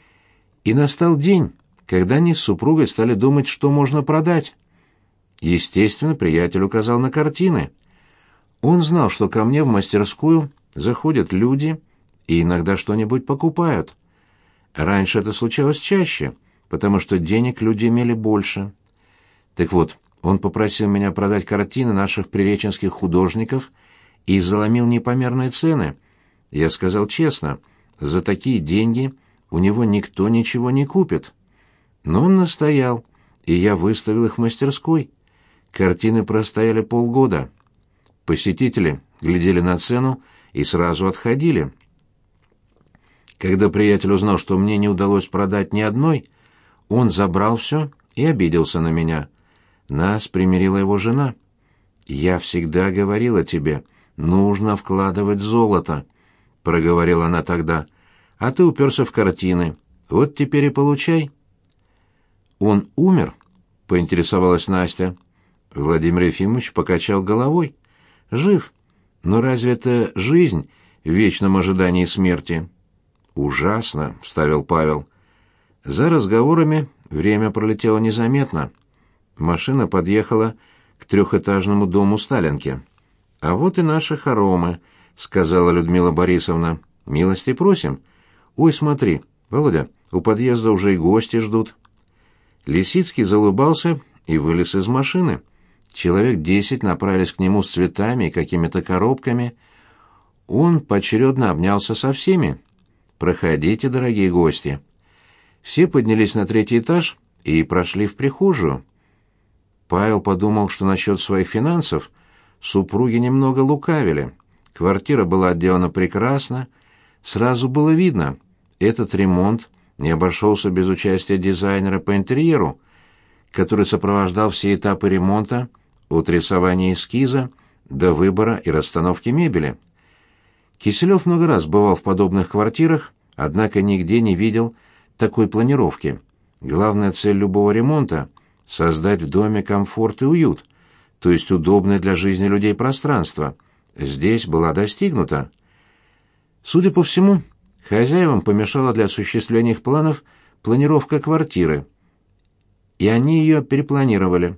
И настал день, когда они с супругой стали думать, что можно продать. Естественно, приятель указал на картины. Он знал, что ко мне в мастерскую заходят люди и иногда что-нибудь покупают. Раньше это случалось чаще, потому что денег люди имели больше. Так вот, он попросил меня продать картины наших приреченских художников и заломил непомерные цены. Я сказал честно, за такие деньги у него никто ничего не купит. Но он настоял, и я выставил их в мастерской. Картины простояли полгода. Посетители глядели на цену и сразу отходили. Когда приятель узнал, что мне не удалось продать ни одной, он забрал все и обиделся на меня. Нас примирила его жена. «Я всегда говорила тебе, нужно вкладывать золото», — проговорила она тогда. «А ты уперся в картины. Вот теперь и получай». «Он умер?» — поинтересовалась Настя. Владимир Ефимович покачал головой. Жив. Но разве это жизнь в вечном ожидании смерти? Ужасно, вставил Павел. За разговорами время пролетело незаметно. Машина подъехала к трехэтажному дому Сталинки. «А вот и наши хоромы», — сказала Людмила Борисовна. «Милости просим. Ой, смотри, Володя, у подъезда уже и гости ждут». Лисицкий заулыбался и вылез из машины. Человек десять направились к нему с цветами и какими-то коробками. Он поочередно обнялся со всеми. «Проходите, дорогие гости». Все поднялись на третий этаж и прошли в прихожую. Павел подумал, что насчет своих финансов супруги немного лукавили. Квартира была отделана прекрасно. Сразу было видно, этот ремонт не обошелся без участия дизайнера по интерьеру, который сопровождал все этапы ремонта от рисования эскиза до выбора и расстановки мебели. Киселев много раз бывал в подобных квартирах, однако нигде не видел такой планировки. Главная цель любого ремонта — создать в доме комфорт и уют, то есть удобное для жизни людей пространство. Здесь была достигнута. Судя по всему, хозяевам помешала для осуществления их планов планировка квартиры, и они ее перепланировали.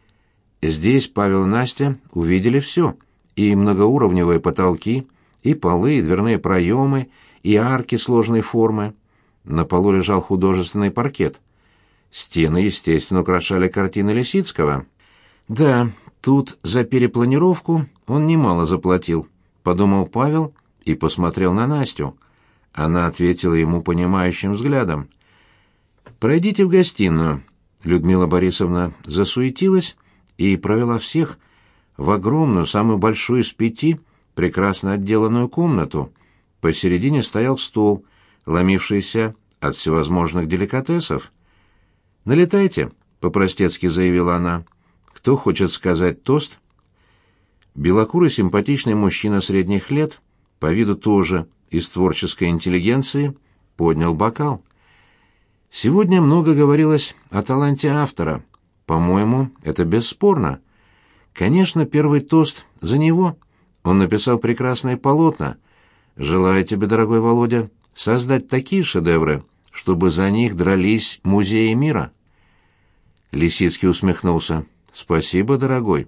Здесь Павел и Настя увидели все: и многоуровневые потолки, и полы, и дверные проемы, и арки сложной формы. На полу лежал художественный паркет. Стены, естественно, украшали картины Лисицкого. Да, тут за перепланировку он немало заплатил, подумал Павел и посмотрел на Настю. Она ответила ему понимающим взглядом. «Пройдите в гостиную». Людмила Борисовна засуетилась и провела всех в огромную, самую большую из пяти, прекрасно отделанную комнату. Посередине стоял стол, ломившийся от всевозможных деликатесов. «Налетайте», — по-простецки заявила она. «Кто хочет сказать тост?» Белокурый симпатичный мужчина средних лет, по виду тоже из творческой интеллигенции, поднял бокал. Сегодня много говорилось о таланте автора. По-моему, это бесспорно. Конечно, первый тост за него. Он написал прекрасные полотна. Желаю тебе, дорогой Володя, создать такие шедевры, чтобы за них дрались музеи мира. Лисицкий усмехнулся. Спасибо, дорогой.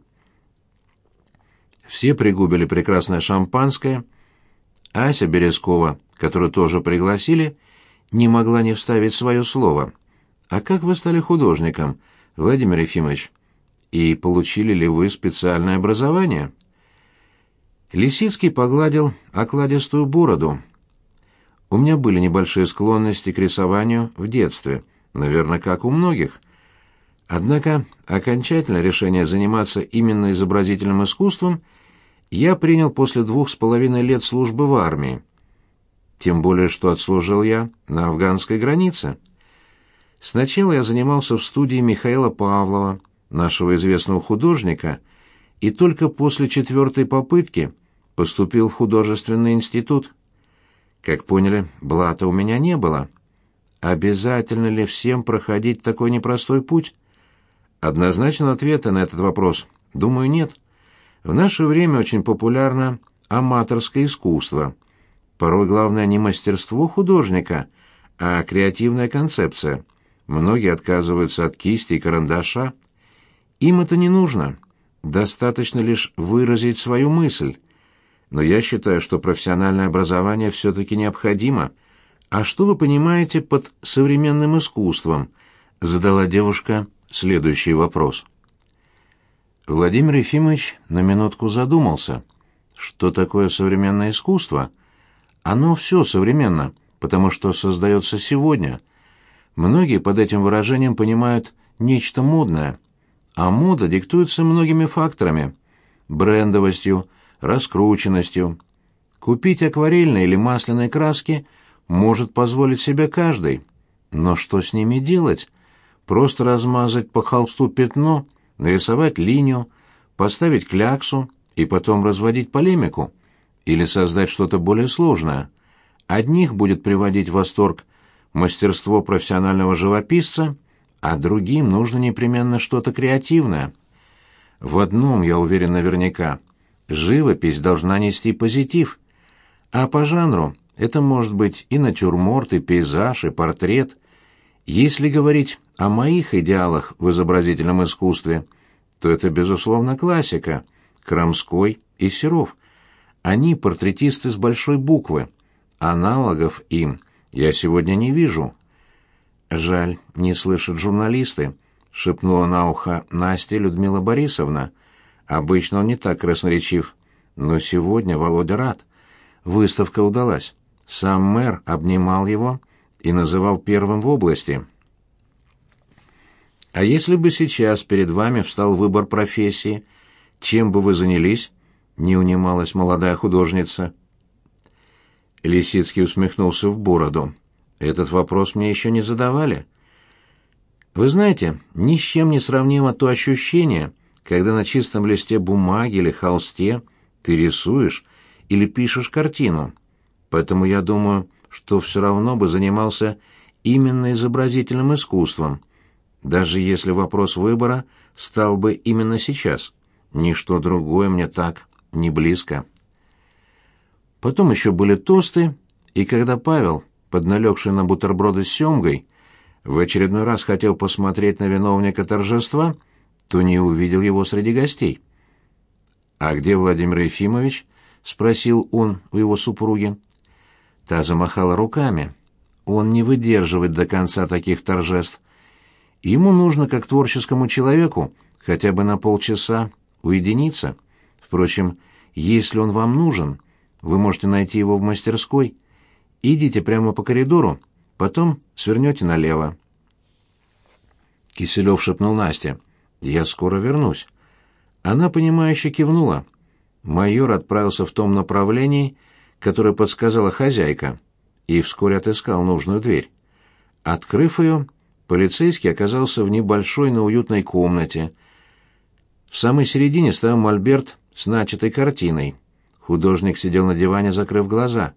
Все пригубили прекрасное шампанское. Ася Березкова, которую тоже пригласили, не могла не вставить свое слово. «А как вы стали художником, Владимир Ефимович? И получили ли вы специальное образование?» Лисицкий погладил окладистую бороду. «У меня были небольшие склонности к рисованию в детстве, наверное, как у многих. Однако окончательное решение заниматься именно изобразительным искусством я принял после двух с половиной лет службы в армии. Тем более, что отслужил я на афганской границе. Сначала я занимался в студии Михаила Павлова, нашего известного художника, и только после четвертой попытки поступил в художественный институт. Как поняли, блата у меня не было. Обязательно ли всем проходить такой непростой путь? Однозначного ответа на этот вопрос, думаю, нет. В наше время очень популярно аматорское искусство. Порой главное не мастерство художника, а креативная концепция. Многие отказываются от кисти и карандаша. Им это не нужно. Достаточно лишь выразить свою мысль. Но я считаю, что профессиональное образование все-таки необходимо. А что вы понимаете под современным искусством? Задала девушка следующий вопрос. Владимир Ефимович на минутку задумался. Что такое современное искусство? Оно все современно, потому что создается сегодня. Многие под этим выражением понимают нечто модное. А мода диктуется многими факторами. Брендовостью, раскрученностью. Купить акварельные или масляные краски может позволить себе каждый. Но что с ними делать? Просто размазать по холсту пятно, нарисовать линию, поставить кляксу и потом разводить полемику? Или создать что-то более сложное? Одних будет приводить в восторг мастерство профессионального живописца, а другим нужно непременно что-то креативное. В одном я уверен наверняка. Живопись должна нести позитив. А по жанру это может быть и натюрморт, и пейзаж, и портрет. Если говорить о моих идеалах в изобразительном искусстве, то это, безусловно, классика. Крамской и Серов. Они портретисты с большой буквы. Аналогов им я сегодня не вижу. Жаль, не слышат журналисты, шепнула на ухо Насте Людмила Борисовна. Обычно он не так красноречив, но сегодня Володя рад. Выставка удалась. Сам мэр обнимал его и называл первым в области. А если бы сейчас перед вами встал выбор профессии, чем бы вы занялись? Не унималась молодая художница. Лисицкий усмехнулся в бороду. Этот вопрос мне еще не задавали. Вы знаете, ни с чем не сравнимо то ощущение, когда на чистом листе бумаги или холсте ты рисуешь или пишешь картину. Поэтому я думаю, что все равно бы занимался именно изобразительным искусством, даже если вопрос выбора стал бы именно сейчас. Ничто другое мне так не близко. Потом еще были тосты, и когда Павел, подналегший на бутерброды с семгой, в очередной раз хотел посмотреть на виновника торжества, то не увидел его среди гостей. «А где Владимир Ефимович?» — спросил он у его супруги. Та замахала руками. Он не выдерживает до конца таких торжеств. Ему нужно, как творческому человеку, хотя бы на полчаса уединиться. Впрочем, если он вам нужен, вы можете найти его в мастерской. Идите прямо по коридору, потом свернете налево. Киселев шепнул Насте: «Я скоро вернусь». Она, понимающе кивнула. Майор отправился в том направлении, которое подсказала хозяйка, и вскоре отыскал нужную дверь. Открыв ее, полицейский оказался в небольшой, но уютной комнате. В самой середине стоял мольберт с начатой картиной. Художник сидел на диване, закрыв глаза.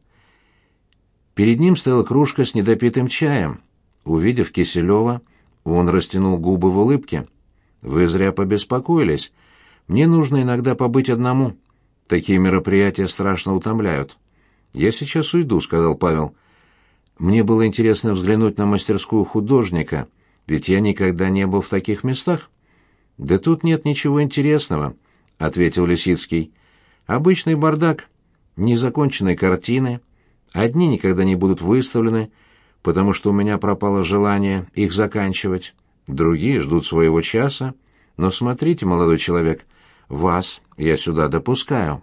Перед ним стояла кружка с недопитым чаем. Увидев Киселева, он растянул губы в улыбке. «Вы зря побеспокоились. Мне нужно иногда побыть одному. Такие мероприятия страшно утомляют». «Я сейчас уйду», — сказал Павел. «Мне было интересно взглянуть на мастерскую художника, ведь я никогда не был в таких местах». «Да тут нет ничего интересного», — ответил Лисицкий. «Обычный бардак, незаконченные картины. Одни никогда не будут выставлены, потому что у меня пропало желание их заканчивать. Другие ждут своего часа. Но смотрите, молодой человек, вас я сюда допускаю».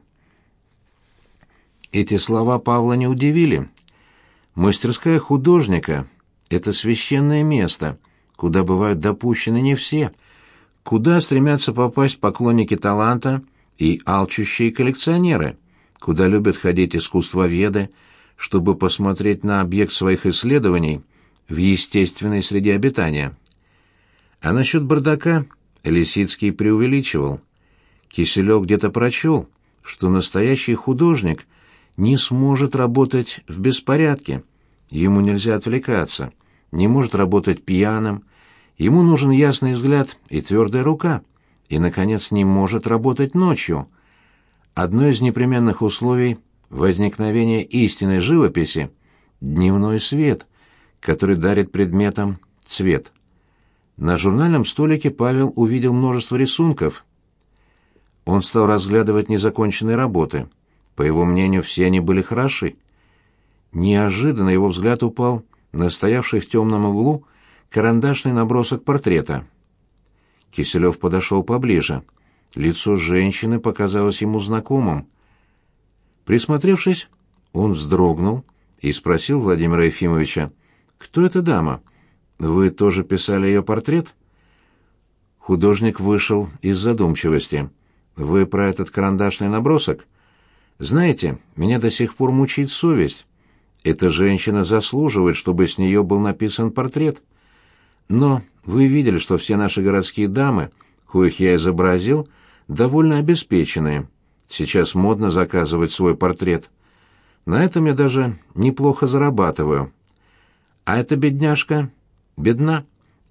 Эти слова Павла не удивили. Мастерская художника — это священное место, куда бывают допущены не все, куда стремятся попасть поклонники таланта и алчущие коллекционеры, куда любят ходить искусствоведы, чтобы посмотреть на объект своих исследований в естественной среде обитания. А насчет бардака Лисицкий преувеличивал. Киселев где-то прочел, что настоящий художник не сможет работать в беспорядке, ему нельзя отвлекаться, не может работать пьяным, ему нужен ясный взгляд и твердая рука, и, наконец, не может работать ночью. Одно из непременных условий возникновения истинной живописи — дневной свет, который дарит предметам цвет. На журнальном столике Павел увидел множество рисунков. Он стал разглядывать незаконченные работы. По его мнению, все они были хороши. Неожиданно его взгляд упал на стоявший в темном углу карандашный набросок портрета. Киселев подошел поближе. Лицо женщины показалось ему знакомым. Присмотревшись, он вздрогнул и спросил Владимира Ефимовича: «Кто эта дама? Вы тоже писали ее портрет?» Художник вышел из задумчивости. «Вы про этот карандашный набросок? Знаете, меня до сих пор мучает совесть. Эта женщина заслуживает, чтобы с нее был написан портрет. Но вы видели, что все наши городские дамы, коих я изобразил, довольно обеспеченные. Сейчас модно заказывать свой портрет. На этом я даже неплохо зарабатываю. А эта бедняжка бедна.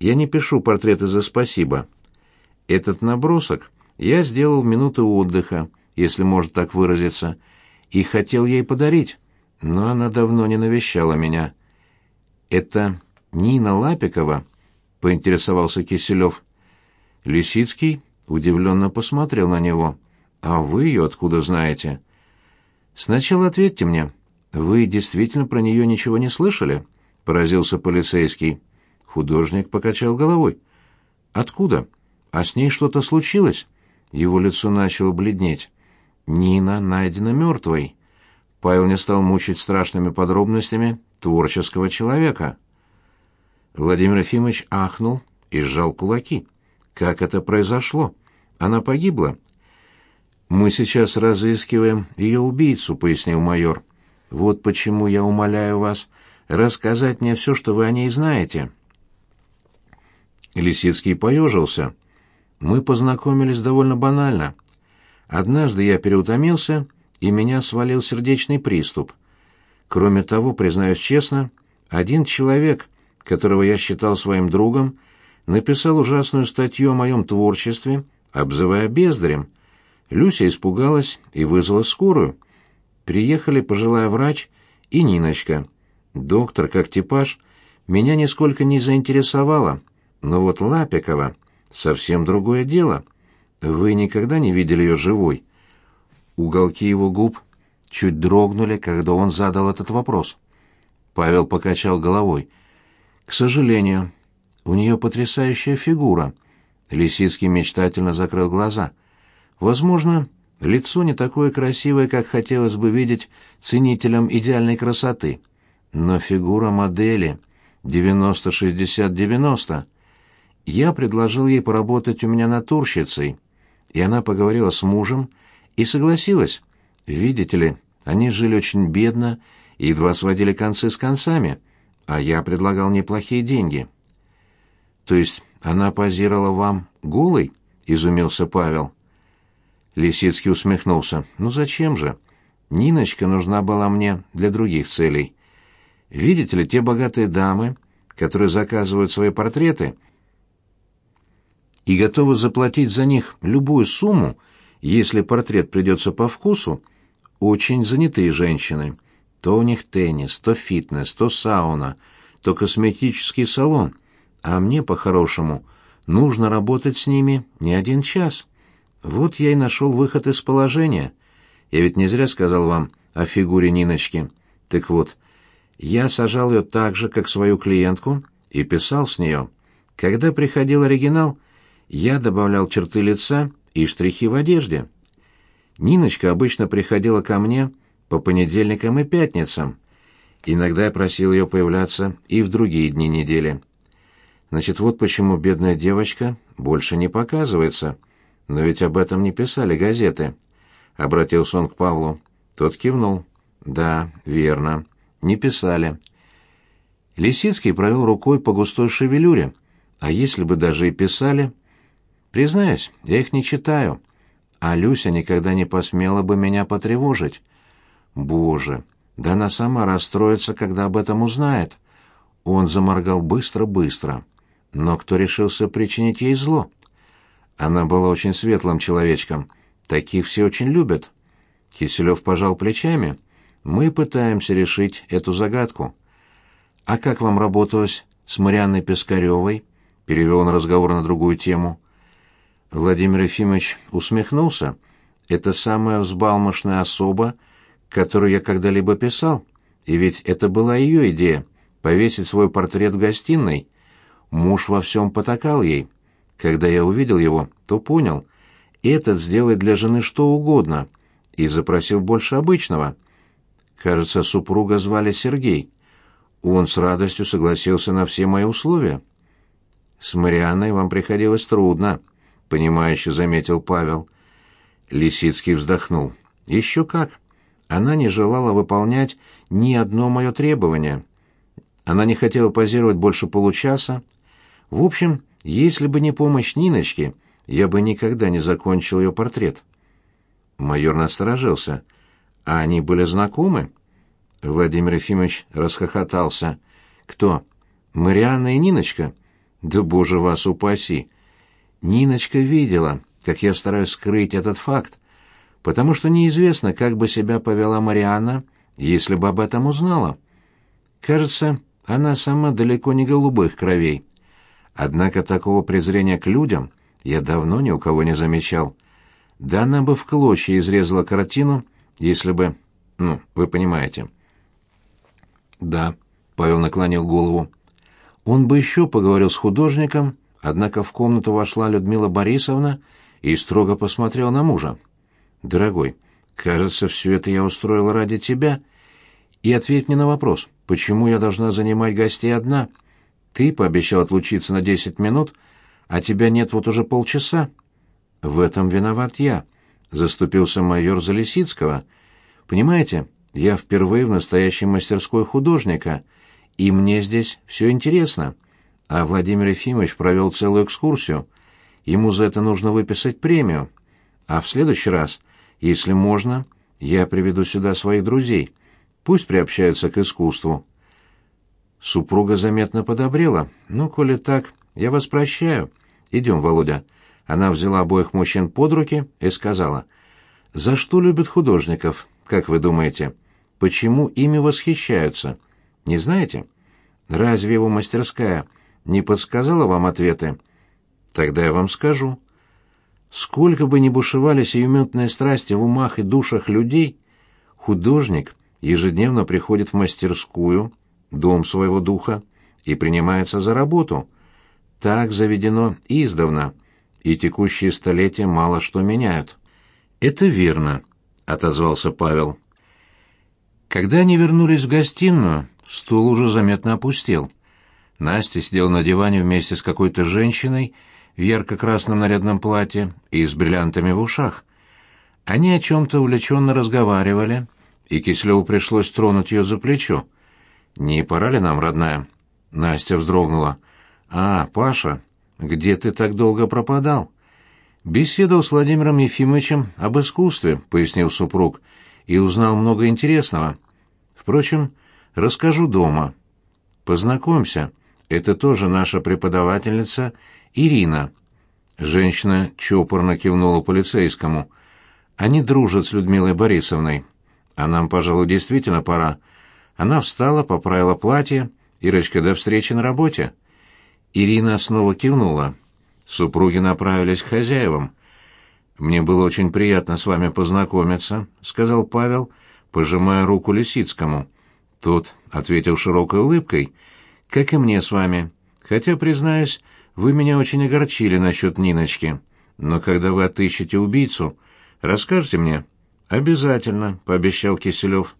я не пишу портреты за спасибо. Этот набросок я сделал в минуты отдыха, если можно так выразиться, и хотел ей подарить, но она давно не навещала меня. «Это Нина Лапикова?» — поинтересовался Киселев. Лисицкий удивленно посмотрел на него. «А вы ее откуда знаете?» «Сначала ответьте мне, вы действительно про нее ничего не слышали?» — поразился полицейский. Художник покачал головой. «Откуда? А с ней что-то случилось?» Его лицо начало бледнеть. «Нина найдена мертвой». Павел не стал мучить страшными подробностями творческого человека. Владимир Ефимович ахнул и сжал кулаки. «Как это произошло? Она погибла?» «Мы сейчас разыскиваем ее убийцу», — пояснил майор. «Вот почему я умоляю вас рассказать мне все, что вы о ней знаете». Лисицкий поежился. «Мы познакомились довольно банально. Однажды я переутомился, и меня свалил сердечный приступ. Кроме того, признаюсь честно, один человек, которого я считал своим другом, написал ужасную статью о моем творчестве, обзывая бездарем. Люся испугалась и вызвала скорую. Приехали пожилая врач и Ниночка. Доктор, как типаж, меня нисколько не заинтересовала, но вот Лапикова — совсем другое дело. Вы никогда не видели ее живой?» Уголки его губ чуть дрогнули, когда он задал этот вопрос. Павел покачал головой. «К сожалению, у нее потрясающая фигура». Лисицкий мечтательно закрыл глаза. «Возможно, лицо не такое красивое, как хотелось бы видеть ценителям идеальной красоты. Но фигура модели девяносто шестьдесят девяносто. Я предложил ей поработать у меня натурщицей, и она поговорила с мужем и согласилась. Видите ли, они жили очень бедно и едва сводили концы с концами, а я предлагал неплохие деньги». «То есть она позировала вам голой?» — изумился Павел. Лисицкий усмехнулся. «Ну зачем же? Ниночка нужна была мне для других целей. Видите ли, те богатые дамы, которые заказывают свои портреты и готовы заплатить за них любую сумму, если портрет придется по вкусу, очень занятые женщины. То у них теннис, то фитнес, то сауна, то косметический салон. А мне, по-хорошему, нужно работать с ними не один час. Вот я и нашел выход из положения. Я ведь не зря сказал вам о фигуре Ниночки. Так вот, я сажал ее так же, как свою клиентку, и писал с нее. Когда приходил оригинал, я добавлял черты лица и штрихи в одежде. Ниночка обычно приходила ко мне по понедельникам и пятницам. Иногда я просил ее появляться и в другие дни недели. Значит, вот почему бедная девочка больше не показывается. Но ведь об этом не писали газеты. Обратился он к Павлу. Тот кивнул. Да, верно. Не писали. Лисицкий провел рукой по густой шевелюре. А если бы даже и писали? Признаюсь, я их не читаю. А Люся никогда не посмела бы меня потревожить. Боже, да она сама расстроится, когда об этом узнает. Он заморгал быстро-быстро. Но кто решился причинить ей зло? Она была очень светлым человечком. Таких все очень любят. Киселев пожал плечами. Мы пытаемся решить эту загадку. А как вам работалось с Марианной Пискаревой? Перевел он разговор на другую тему. Владимир Ефимович усмехнулся. Это самая взбалмошная особа, которую я когда-либо писал. И ведь это была ее идея — повесить свой портрет в гостиной. Муж во всем потакал ей. Когда я увидел его, то понял, этот сделает для жены что угодно, и запросил больше обычного. Кажется, супруга звали Сергей. Он с радостью согласился на все мои условия. «С Марианной вам приходилось трудно», — понимающе заметил Павел. Лисицкий вздохнул. «Еще как. Она не желала выполнять ни одно мое требование. Она не хотела позировать больше получаса. В общем, если бы не помощь Ниночки, я бы никогда не закончил ее портрет». Майор насторожился. «А они были знакомы?» Владимир Ефимович расхохотался. «Кто? Марианна и Ниночка?» Да боже вас упаси! Ниночка видела, как я стараюсь скрыть этот факт, потому что неизвестно, как бы себя повела Марианна, если бы об этом узнала. Кажется, она сама далеко не голубых кровей. Однако такого презрения к людям я давно ни у кого не замечал. Да она бы в клочья изрезала картину, если бы... Ну, вы понимаете. Да, Павел наклонил голову. Он бы еще поговорил с художником, однако в комнату вошла Людмила Борисовна и строго посмотрела на мужа. «Дорогой, кажется, все это я устроила ради тебя. И ответь мне на вопрос, почему я должна занимать гостей одна? Ты пообещал отлучиться на десять минут, а тебя нет вот уже полчаса». «В этом виноват я», — заступился майор за Лисицкого. «Понимаете, я впервые в настоящей мастерской художника, и мне здесь все интересно. А Владимир Ефимович провел целую экскурсию. Ему за это нужно выписать премию. А в следующий раз, если можно, я приведу сюда своих друзей. Пусть приобщаются к искусству». Супруга заметно подобрела. «Ну, коли так, я вас прощаю. Идем, Володя». Она взяла обоих мужчин под руки и сказала: «За что любят художников, как вы думаете? Почему ими восхищаются? Не знаете? Разве его мастерская не подсказала вам ответы? Тогда я вам скажу. Сколько бы ни бушевали сиюминутные страсти в умах и душах людей, художник ежедневно приходит в мастерскую, дом своего духа, и принимается за работу. Так заведено издавна, и текущие столетия мало что меняют». «Это верно», — отозвался Павел. Когда они вернулись в гостиную, стул уже заметно опустел. Настя сидела на диване вместе с какой-то женщиной в ярко-красном нарядном платье и с бриллиантами в ушах. Они о чем-то увлеченно разговаривали, и Киселеву пришлось тронуть ее за плечо. «Не пора ли нам, родная?» Настя вздрогнула. «А, Паша, где ты так долго пропадал?» «Беседовал с Владимиром Ефимовичем об искусстве», — пояснил супруг, — «и узнал много интересного. Впрочем, расскажу дома. Познакомься, это тоже наша преподавательница Ирина». Женщина чопорно кивнула полицейскому. «Они дружат с Людмилой Борисовной. А нам, пожалуй, действительно пора». Она встала, поправила платье. «Ирочка, до встречи на работе». Ирина снова кивнула. Супруги направились к хозяевам. «Мне было очень приятно с вами познакомиться», — сказал Павел, пожимая руку Лисицкому. Тот ответил широкой улыбкой: «Как и мне с вами. Хотя, признаюсь, вы меня очень огорчили насчет Ниночки. Но когда вы отыщете убийцу, расскажете мне?» «Обязательно», — пообещал Киселев.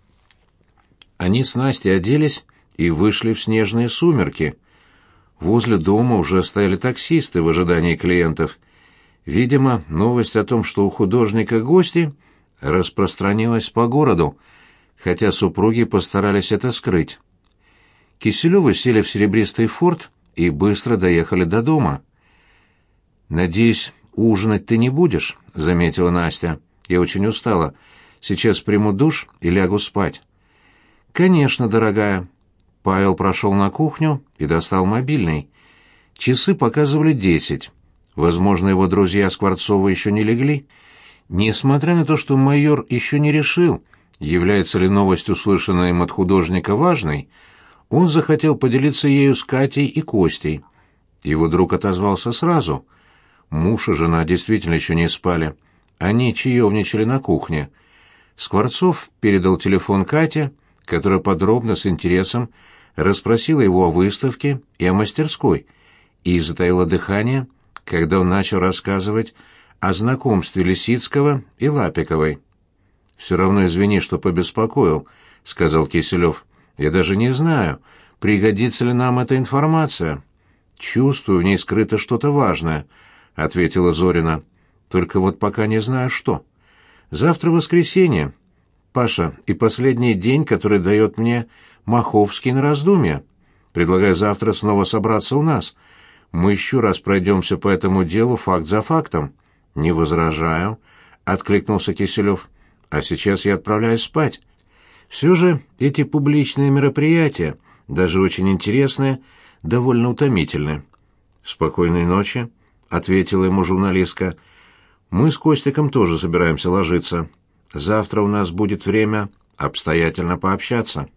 Они с Настей оделись и вышли в снежные сумерки. Возле дома уже стояли таксисты в ожидании клиентов. Видимо, новость о том, что у художника гости, распространилась по городу, хотя супруги постарались это скрыть. Киселевы сели в серебристый форт и быстро доехали до дома. «Надеюсь, ужинать ты не будешь», — заметила Настя. «Я очень устала. Сейчас приму душ и лягу спать». «Конечно, дорогая». Павел прошел на кухню и достал мобильный. Часы показывали десять. Возможно, его друзья Скворцовы еще не легли. Несмотря на то, что майор еще не решил, является ли новость, услышанная им от художника, важной, он захотел поделиться ею с Катей и Костей. Его друг отозвался сразу. Муж и жена действительно еще не спали. Они чаевничали на кухне. Скворцов передал телефон Кате, которая подробно, с интересом, расспросила его о выставке и о мастерской, и затаила дыхание, когда он начал рассказывать о знакомстве Лисицкого и Лапиковой. «Все равно извини, что побеспокоил», — сказал Киселев. «Я даже не знаю, пригодится ли нам эта информация». «Чувствую, в ней скрыто что-то важное», — ответила Зорина. «Только вот пока не знаю, что. Завтра воскресенье, Паша, и последний день, который дает мне Маховский на раздумье. Предлагаю завтра снова собраться у нас. Мы еще раз пройдемся по этому делу факт за фактом». «Не возражаю», — откликнулся Киселев. «А сейчас я отправляюсь спать. Все же эти публичные мероприятия даже очень интересные, довольно утомительны. «Спокойной ночи», — ответила ему журналистка. «Мы с Костиком тоже собираемся ложиться. Завтра у нас будет время обстоятельно пообщаться».